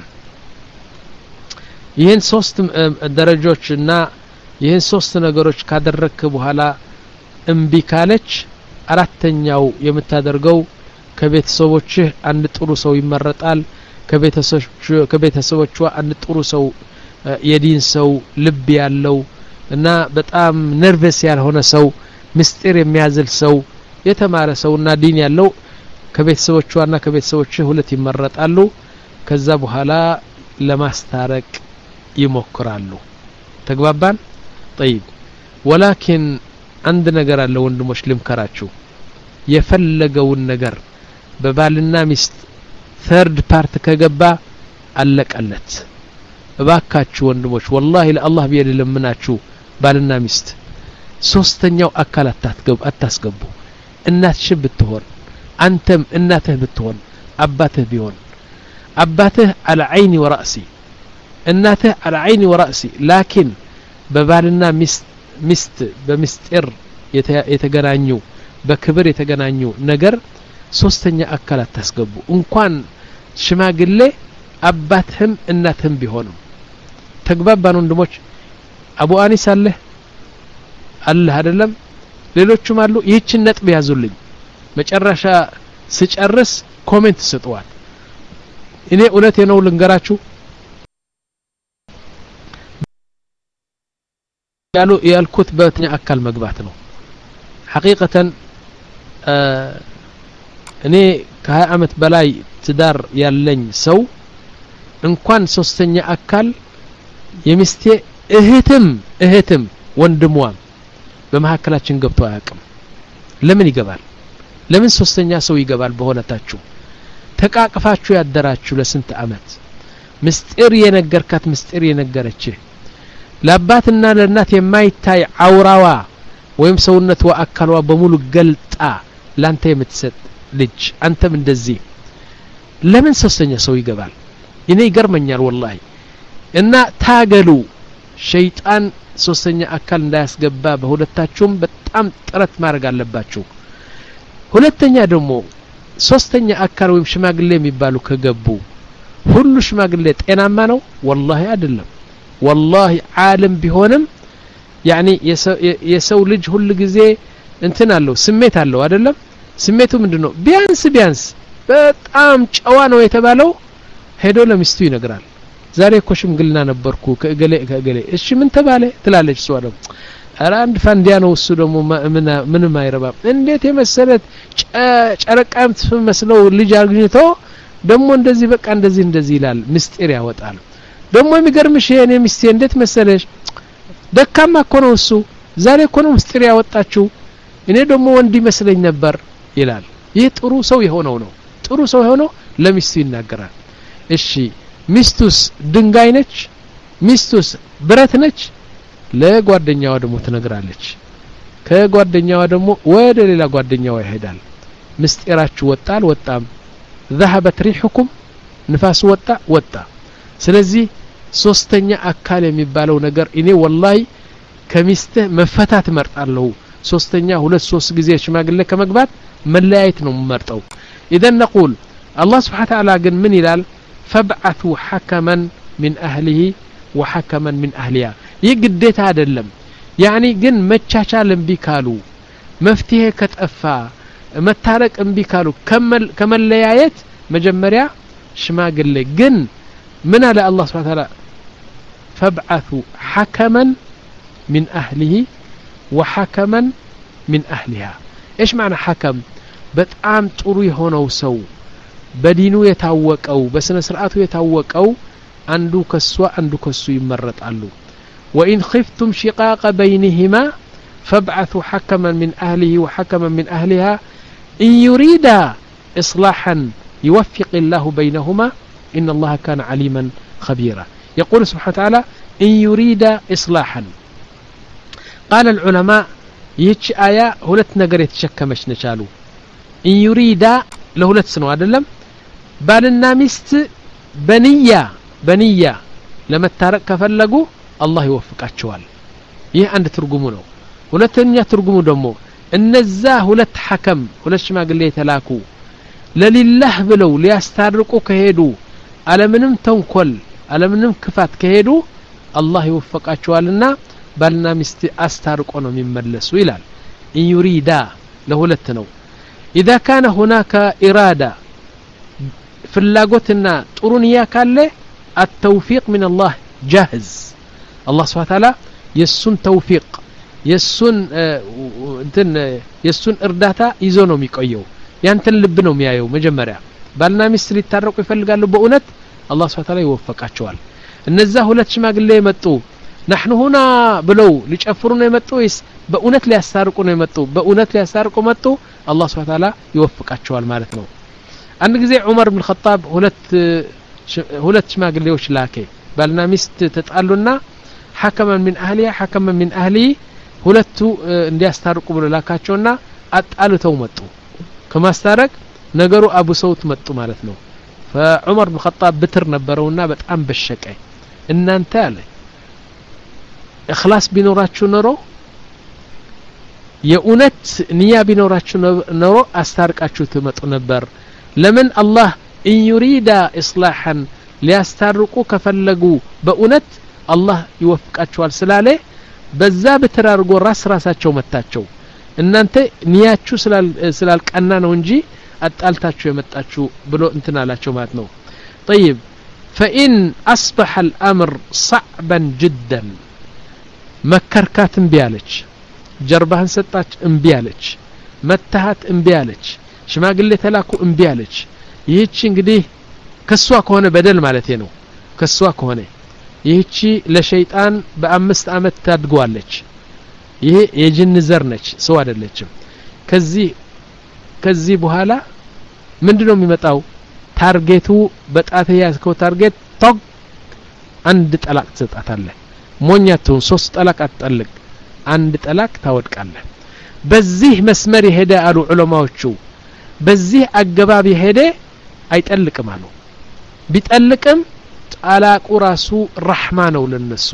B: ይሄን ሶስት ደረጃዎችና ይሄን ሶስት ነገሮች ካደረክ በኋላ እምቢ ካለች አራተኛው የምታደርገው ከቤተሰቦችህ አንድ ጥሩ ሰው ይመረጣል ከቤተሰቦቹ ከቤተሰቦቿ አንድ ጥሩ ሰው የዲን ሰው ልብ ያለው እና በጣም ነርቨስ ያልሆነ ሰው ምስጢር የሚያዝል ሰው የተማረ ሰውና ዲን ያለው ከቤተሰቦቿና ከቤተሰቦችህ ሁለት ይመረጣሉ ከዛ በኋላ ለማስታረቅ ይሞክራሉ ተግባባን طيب ولكن አንድ ነገር አለ ወንድሞች ልምከራችሁ የፈለገውን ነገር በባልና ሚስት third part ከገባ አለቀለት እባካችሁ ወንድሞች والله ለአላህ ቢል ለምናችሁ ባልና ሚስት ሶስተኛው አካል አታስገቡ አታስገቡ እናትሽ ብትሆን አንተም እናትህ ብትሆን አባትህ ቢሆን አባትህ على عيني ورأسي እናትህ على عيني ورأسي لكن በባልና ሚስት ሚስት በሚስጥር የተገናኙ በክብር የተገናኙ ነገር ሶስተኛ አካል አታስገቡ እንኳን ሽማግሌ አባትህም እናትህም ቢሆኑ ተግባባን ወንድሞች አቡ አኒስ አለ አለ አይደለም ሌሎችም አሉ ይህችን ነጥብ ያዙልኝ መጨረሻ ስጨርስ ኮሜንት ስጡዋል እኔ እውነቴ ነው ልንገራችሁ ያሉ ያልኩት በተኛ አካል መግባት ነው ሐቂቀተን እኔ ከ20 አመት በላይ ትዳር ያለኝ ሰው እንኳን ሶስተኛ አካል የሚስቴ እህትም እህትም ወንድሟም በመሐከላችን ገብቶ አያውቅም ለምን ይገባል ለምን ሶስተኛ ሰው ይገባል በሆነታችሁ ተቃቅፋችሁ ያደራችሁ ለስንት አመት ምስጢር የነገርካት ምስጢር የነገረችህ ለአባትና ለእናት የማይታይ አውራዋ ወይም ሰውነቷ አካሏ በሙሉ ገልጣ ላንተ የምትሰጥ ልጅ አንተም እንደዚህ ለምን ሶስተኛ ሰው ይገባል እኔ ይገርመኛል والله እና ታገሉ ሸይጣን ሶስተኛ አካል እንዳያስገባ በሁለታችሁም በጣም ጥረት ማድረግ አለባችሁ ሁለተኛ ደግሞ ሶስተኛ አካል ወይም ሽማግሌ የሚባሉ ከገቡ ሁሉ ሽማግሌ ጤናማ ነው والله አይደለም والله ዓለም ቢሆንም يعني የሰው ልጅ ሁሉ ጊዜ እንትን አለው ስሜት አለው አይደለም ስሜቱ ምንድነው ቢያንስ ቢያንስ በጣም ጨዋ ነው የተባለው ሄዶ ለሚስቱ ይነግራል ዛሬ እኮ ሽምግልና ነበርኩ ከገሌ ከገሌ እሺ ምን ተባለ ትላለች እሷ ደግሞ ኧረ አንድ ፋንዲያ ነው እሱ ደግሞ ምን ምንም አይረባም እንዴት የመሰለት ጨረቃም ትመስለው ልጅ አግኝቶ ደግሞ እንደዚህ በቃ እንደዚህ እንደዚህ ይላል ምስጢር ያወጣል ደግሞ የሚገርምሽ የኔ ሚስቴ እንዴት መሰለሽ ደካማ እኮ ነው እሱ ዛሬ እኮ ነው ምስጢር ያወጣችው እኔ ደግሞ ወንድ ይመስለኝ ነበር ይላል ይህ ጥሩ ሰው የሆነው ነው ጥሩ ሰው የሆነው ለሚስቱ ይናገራል እሺ ሚስቱስ ድንጋይ ነች ሚስቱስ ብረት ነች ለጓደኛዋ ደግሞ ትነግራለች ከጓደኛዋ ደግሞ ወደ ሌላ ጓደኛዋ ይሄዳል ምስጢራችሁ ወጣል ወጣም ذهبت ريحكم ንፋስ ወጣ ወጣ ስለዚህ ሶስተኛ አካል የሚባለው ነገር እኔ والله ከሚስተ መፈታት መርጣለሁ ሶስተኛ ሁለት ሶስት ጊዜ ሽማግሌ ከመግባት መለያየት ነው መርጠው اذا نقول الله سبحانه وتعالى ግን ምን ይላል فابعثوا حكما من اهله وحكما من اهلها ይግዴታ አይደለም يعني ግን መቻቻል እምቢ ካሉ መፍትሄ ከጠፋ መታረቅ እምቢ ካሉ ከመለያየት መጀመሪያ ሽማግሌ ግን من على الله سبحانه وتعالى فابعثوا حكما من أهله وحكما من أهلها إيش معنى حكم بتأم تروي هنا وسو بدينو يتوق أو بس نسرعته يتوق أو عنده كسوة عنده كسوة يمرت علو وإن خفتم شقاق بينهما فابعثوا حكما من أهله وحكما من أهلها إن يريد إصلاحا يوفق الله بينهما إن الله كان عليما خبيرا يقول سبحانه وتعالى إن يريد إصلاحا قال العلماء يتش آية هلت نقر يتشكمش نشالو إن يريد لهلت سنو أدلم بالنا مست بنية بنية لما التارك كفلقوا الله يوفق أتشوال يه عند ترقمونه ولتنيا ترقمو دمو እነዛ ሁለት ሐከም ሁለት ሽማግሌ ተላኩ ለሊላህ ብለው ሊያስታርቁ ከሄዱ አለምንም ተንኮል አለምንም ክፋት ከሄዱ አላህ ይወፈቃቸዋልና ባልና ሚስት አስታርቆ ነው የሚመለሱ ይላል ኢዩሪዳ ለሁለት ነው اذا كان هناك اراده ፍላጎትና ጥሩንያ ካለ التوفيق من الله جاهز الله سبحانه وتعالى የሱን ተውፊቅ የሱን እንትን የሱን እርዳታ ይዞ ነው የሚቆየው ያንተን ልብ ነው የሚያየው መጀመሪያ ባልና ሚስት ሊታረቁ ይፈልጋሉ በእውነት አላህ Subhanahu Wa Ta'ala ይወፈቃቸዋል እነዛ ሁለት ሽማግሌ መጡ نحن هنا ብለው ሊጨፍሩ ነው የመጡት በእውነት ሊያሳርቁ ነው የመጡት በእውነት ሊያሳርቁ መጡ አላህ Subhanahu Wa Ta'ala ይወፈቃቸዋል ማለት ነው አንድ ጊዜ ዑመር ኢብኑ ኸጣብ ሁለት ሁለት ሽማግሌዎች ላከ ባልና ሚስት ተጣሉና حكما من اهلها حكما من اهلي ሁለቱ እንዲያስታርቁ ብሎ ላካቸውና አጣልተው መጡ ከማስታረቅ ነገሩ አቡ ሰውት መጡ ማለት ነው فعمر بن الخطاب بتر ነበረውና በጣም በሸቀ እናንተ አለ اخلاص ቢኖራችሁ ኖሮ የኡነት ንያ ቢኖራችሁ ኖሮ አስታርቃችሁ ትመጡ ነበር ለምን አላህ ان يريد اصلاحا ሊያስታርቁ ከፈለጉ በኡነት አላህ ይወፍቃቸዋል ስላለ በዛ በተራርጎ ራስ ራሳቸው መታቸው እናንተ ንያችሁ ስላል ስላልቀና ነው እንጂ አጣልታችሁ የመጣችሁ ብሎ እንትን አላቸው ማለት ነው طيب فإن أصبح الأمر صعبا جدا መከርካት እምቢ አለች ጀርባህን ሰጣች እምቢ አለች መታሃት እምቢ አለች ሽማግሌ ተላኩ እምቢ አለች ይህች እንግዲህ ከሷ ከሆነ በደል ማለት ነው ከሷ ከሆነ ይህቺ ለሸይጣን በአምስት አመት ታድጓለች ይሄ የጅን ዘር ነች ሰው አይደለችም ከዚህ ከዚህ በኋላ ምንድነው የሚመጣው ታርጌቱ በጣት ያስከው ታርጌት ቶግ አንድ ጠላቅ ተጣጣለ ሞኛቱን ሶስት ጠላቅ አጥልቅ አንድ ጠላቅ ታወድቃለህ በዚህ መስመር ይሄደ አሉ ዑለማዎቹ በዚህ አገባብ ይሄደ አይጠልቅም አሉ ቢጠልቅም ጠላቁ ራሱ ረህማ ነው ለነሱ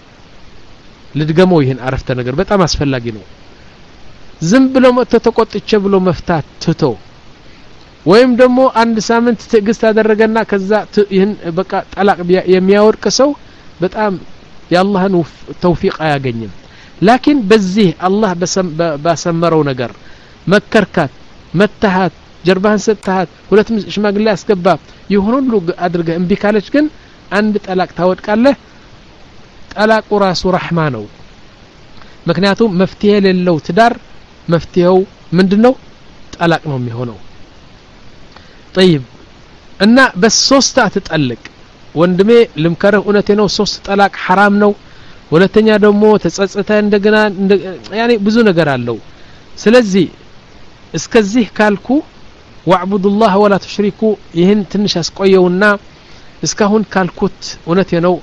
B: ልድገመው ይሄን አረፍተ ነገር በጣም አስፈላጊ ነው ዝም ብሎ መጥቶ ተቆጥቼ ብሎ መፍታት ትቶ ወይም ደግሞ አንድ ሳምንት ትግስት አደረገና ከዛ ይሄን በቃ ጠላቅ የሚያወርቅ ሰው በጣም ያላህን ተውፊቅ አያገኝም ላኪን በዚህ አላህ በሰመረው ነገር መከርካት መታሃት ጀርባህን ሰጣሃት ሁለት ሽማግሌ አስገባ ይሁን ሁሉ አድርገህ እምቢ ካለች ግን አንድ ጠላቅ ታወድቃለህ ጠላቁ ራሱ ረህማ ነው ምክንያቱም መፍትሄ የሌለው ትዳር መፍትሄው ምንድነው ጠላቅ ነው የሚሆነው طيب እና በሶስት አትጠልቅ ወንድሜ ልምከረህ እውነቴ ነው ሶስት ጠላቅ حرام ነው ሁለተኛ ደግሞ ተጸጽተ እንደገና ያኔ ብዙ ነገር አለው ስለዚህ እስከዚህ ካልኩ ወዕቡዱ الله ولا تشركوا ይህን ትንሽ አስቆየውና እስካሁን ካልኩት እውነቴ ነው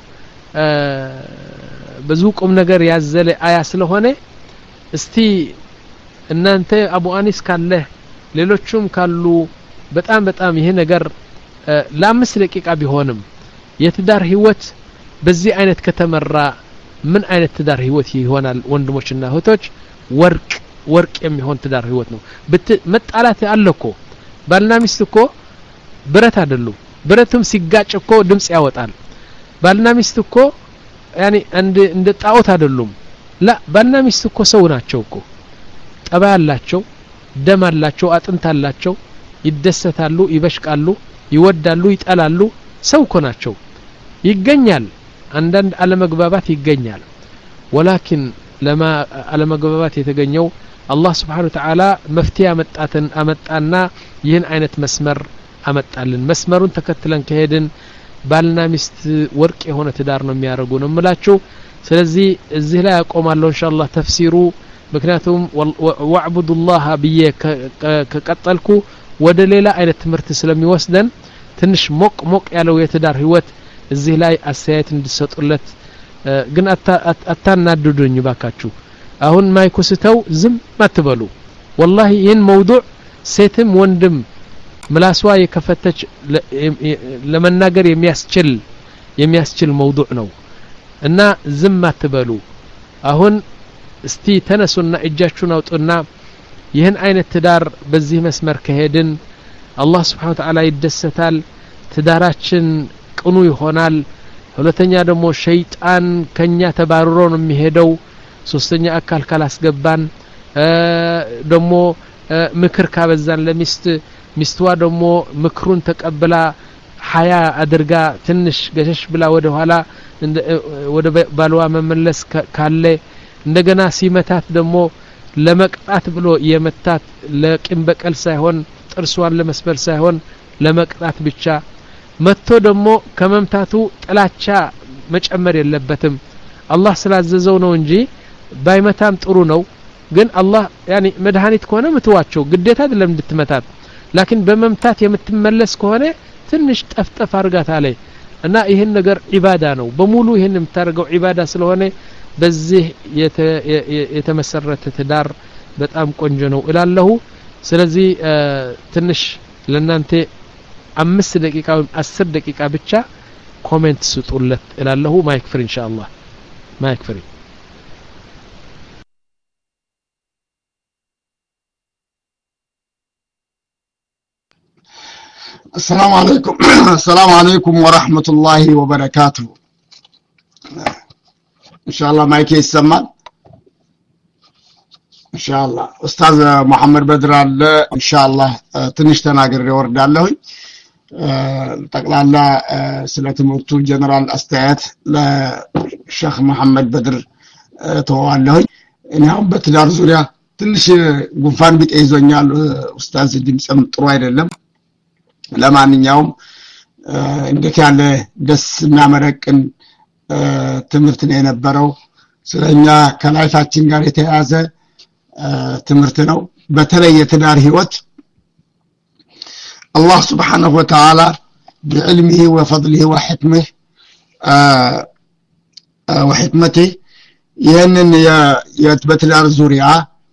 B: ብዙ ቁም ነገር ያዘለ አያ ስለሆነ እስቲ እናንተ አቡ አኒስ ካለ ሌሎችም ካሉ በጣም በጣም ይሄ ነገር ለአምስት ደቂቃ ቢሆንም የትዳር ህይወት በዚህ አይነት ከተመራ ምን አይነት ትዳር ህይወት ይሆናል ወንድሞችና እህቶች ወርቅ ወርቅ የሚሆን ትዳር ህይወት ነው መጣላት አለኮ ባልና ሚስት እኮ ብረት አይደሉም ብረቱም ሲጋጭ እኮ ድምጽ ያወጣል ባልና ሚስት እኮ ያኒ እንደ እንደ ጣዖት አይደሉም ላ ባልና ሚስት እኮ ሰው ናቸው እኮ ጠባ ያላቸው ደም አላቸው አጥንት አላቸው ይደሰታሉ ይበሽቃሉ ይወዳሉ ይጣላሉ ሰው እኮ ናቸው ይገኛል አንዳንድ አለመግባባት ይገኛል ወላኪን ለማ አለመግባባት የተገኘው አላህ Subhanahu Wa Ta'ala መፍትሄ አመጣተን አመጣና ይህን አይነት መስመር አመጣልን መስመሩን ተከትለን ከሄድን ባልና ሚስት ወርቅ የሆነ ትዳር ነው የሚያደርጉ ነው የምላችሁ ስለዚህ እዚህ ላይ አቆማለሁ ኢንሻአላህ ተፍሲሩ ምክንያቱም ወዕቡዱላህ ብዬ ከቀጠልኩ ወደ ሌላ አይነት ትምህርት ስለሚወስደን ትንሽ ሞቅ ሞቅ ያለው የትዳር ህይወት እዚህ ላይ አስተያየት እንድትሰጡለት ግን አታናድዱኝ ባካችሁ አሁን ማይኩስተው ዝም አትበሉ والله ይህን መውዱዕ ሴትም ወንድም ምላስዋ የከፈተች ለመናገር የሚያስችል የሚያስችል መውዱዕ ነው እና ዝም አትበሉ አሁን እስቲ ተነሱና እጃችሁን አውጡና ይህን አይነት ትዳር በዚህ መስመር ከሄድን አላህ Subhanahu Wa Ta'ala ይደሰታል ትዳራችን ቅኑ ይሆናል ሁለተኛ ደግሞ ሸይጣን ከኛ ተባረሮ ነው የሚሄደው ሶስተኛ አካል ካላስገባን ደግሞ ምክር ካበዛን ለሚስት ሚስትዋ ደግሞ ምክሩን ተቀበላ ሐያ አድርጋ ትንሽ ገሸሽ ብላ ወደ ኋላ ወደ ባልዋ መመለስ ካለ እንደገና ሲመታት ደግሞ ለመቅጣት ብሎ የመታት ለቂም በቀል ሳይሆን ጥርሷን ለመስበር ሳይሆን ለመቅጣት ብቻ መጥቶ ደግሞ ከመምታቱ ጥላቻ መጨመር የለበትም አላህ ስላዘዘው ነው እንጂ ባይመታም ጥሩ ነው ግን አላህ ያኒ መድኃኒት ከሆነ ምትዋቸው ግዴታ አይደለም እንድትመታት ላኪን በመምታት የምትመለስ ከሆነ ትንሽ ጠፍጠፍ አርጋት አለ እና ይሄን ነገር ዒባዳ ነው በሙሉ ይሄን የምታርገው ዒባዳ ስለሆነ በዚህ የተመሰረተ ትዳር በጣም ቆንጆ ነው እላለሁ ስለዚህ ትንሽ ለናንተ አምስት ደቂቃ ወይም አስር ደቂቃ ብቻ ኮሜንት ስጡለት እላለሁ ማይክ ፍሪ ኢንሻአላህ ማይክ ፍሪ
C: السلام عليكم السلام عليكم ورحمة الله وبركاته إن شاء الله مايك يسمع إن شاء الله أستاذ محمد بدر إن شاء الله تنشتنا قرر ورد الله تقلال سلة مرتو جنرال أستاذ للشيخ محمد بدر توان له إنهم بتدار زوريا تنش قنفان بيت أيزونيا أستاذ دي مسلم طروير اللهم ለማንኛውም እንዴት ያለ ደስ የሚያመረቅን ትምህርት ነው የነበረው ስለኛ ከላይፋችን ጋር የተያያዘ ትምህርት ነው በተለይ የትዳር ህይወት አላህ Subhanahu Wa Ta'ala بعلمه وفضله وحكمه وحكمته ይህንን የትዳር ዙሪያ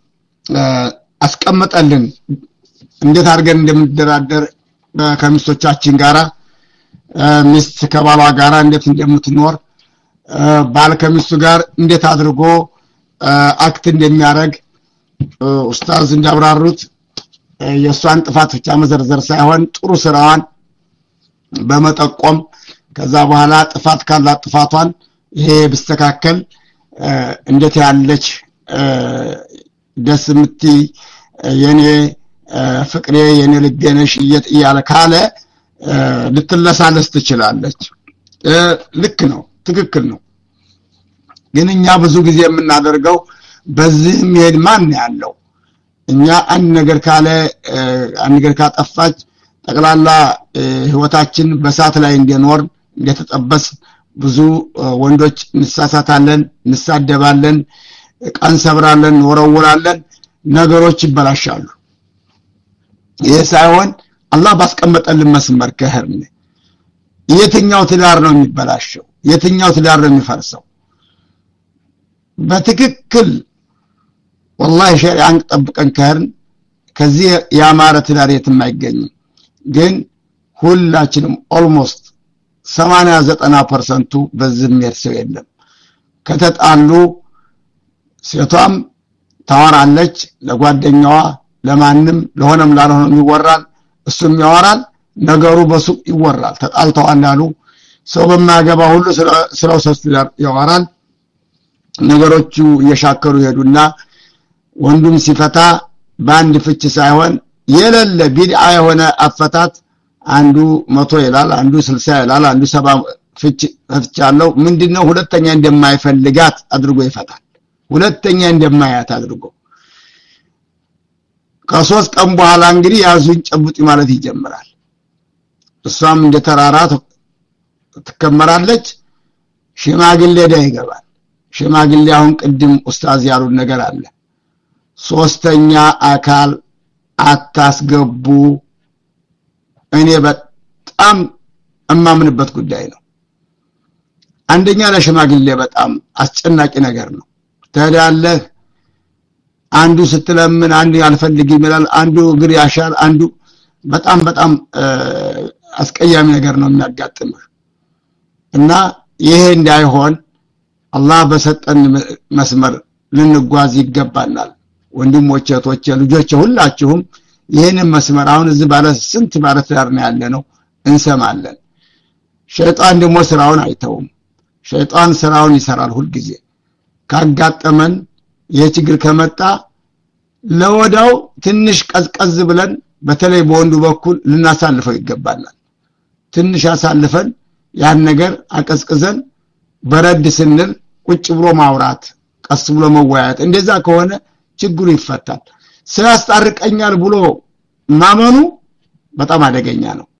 C: አስቀመጠልን እንዴት አድርገን እንደምንደራደር ከሚስቶቻችን ጋራ ሚስት ከባሏ ጋራ እንዴት እንደምትኖር ባል ከሚስቱ ጋር እንዴት አድርጎ አክት እንደሚያደርግ ኡስታዝ እንዳብራሩት የሷን ጥፋት ብቻ መዘርዘር ሳይሆን ጥሩ ስራዋን በመጠቆም ከዛ በኋላ ጥፋት ካላ ጥፋቷን ይሄ ብስተካከል እንዴት ያለች ደስ ምት የኔ ፍቅሬ የኔ ልገነሽ እያለ ካለ ልትለሳለስ ትችላለች ልክ ነው ትክክል ነው ግን እኛ ብዙ ጊዜ የምናደርገው በዚህ መሄድ ማን ያለው እኛ አንድ ነገር ካለ አንድ ነገር ካጠፋች ጠቅላላ ህይወታችን በሳት ላይ እንደኖር እንደተጠበስ ብዙ ወንዶች እንሳሳታለን እንሳደባለን ቃን ሰብራለን ወረውራለን ነገሮች ይበላሻሉ የሳይሆን አላህ ባስቀመጠልን መስመር ከህርን የትኛው ትዳር ነው የሚበላሸው የትኛው ትዳር ነው የሚፈርሰው በትክክል والله ሸሪዓን ጠብቀን ከህርን ከዚህ ያማረ ትዳር የትም አይገኝም ግን ሁላችንም ኦልሞስት ሰማንያ ዘጠና ፐርሰንት በዚህ የሚርሰው የለም ከተጣሉ ሴቷም ታወራለች ለጓደኛዋ ለማንም ለሆነም ላልሆነም ይወራል እሱም ያወራል ነገሩ በሱቅ ይወራል ተጣልተዋል ያሉ ሰው በማያገባ ሁሉ ስራው ሰስቲዳር ያወራል ነገሮቹ እየሻከሩ ይሄዱና ወንዱም ሲፈታ ባንድ ፍች ሳይሆን የለለ ቢድዓ የሆነ አፈታት አንዱ መቶ ይላል አንዱ ስልሳ ይላል አንዱ ሰባ ፍች ፍቻለው ምንድነው ሁለተኛ እንደማይፈልጋት አድርጎ ይፈታል ሁለተኛ እንደማያት አድርጎ ከሶስት ቀን በኋላ እንግዲህ ያዙን ጨብጥ ማለት ይጀምራል እሷም እንደ ተራራት ትከመራለች ሽማግሌ ዳ ይገባል ሽማግሌ አሁን ቅድም ኡስታዝ ያሉት ነገር አለ ሶስተኛ አካል አታስገቡ እኔ በጣም እማምንበት ጉዳይ ነው አንደኛ ለሽማግሌ በጣም አስጨናቂ ነገር ነው ተዳለህ አንዱ ስትለምን አንዱ ያልፈልግ ይላል አንዱ እግር ያሻል አንዱ በጣም በጣም አስቀያሚ ነገር ነው የሚያጋጥመው እና ይሄ እንዳይሆን አላህ በሰጠን መስመር ልንጓዝ ይገባናል ወንድሞቼ እህቶቼ ልጆቼ ሁላችሁም ይሄንን መስመር አሁን እዚህ ባለ ስንት ባለ ትዳር ነው ያለነው እንሰማለን ሸይጣን ደግሞ ስራውን አይተውም ሸይጣን ስራውን ይሰራል ሁሉ ጊዜ ካጋጠመን የችግር ከመጣ ለወዳው ትንሽ ቀዝቀዝ ብለን በተለይ በወንዱ በኩል ልናሳልፈው ይገባል ትንሽ አሳልፈን ያን ነገር አቀዝቅዘን በረድ ስንል ቁጭ ብሎ ማውራት ቀስ ብሎ መወያየት እንደዛ ከሆነ ችግሩ ይፈታል ስላስጣርቀኛል ብሎ ማመኑ በጣም አደገኛ ነው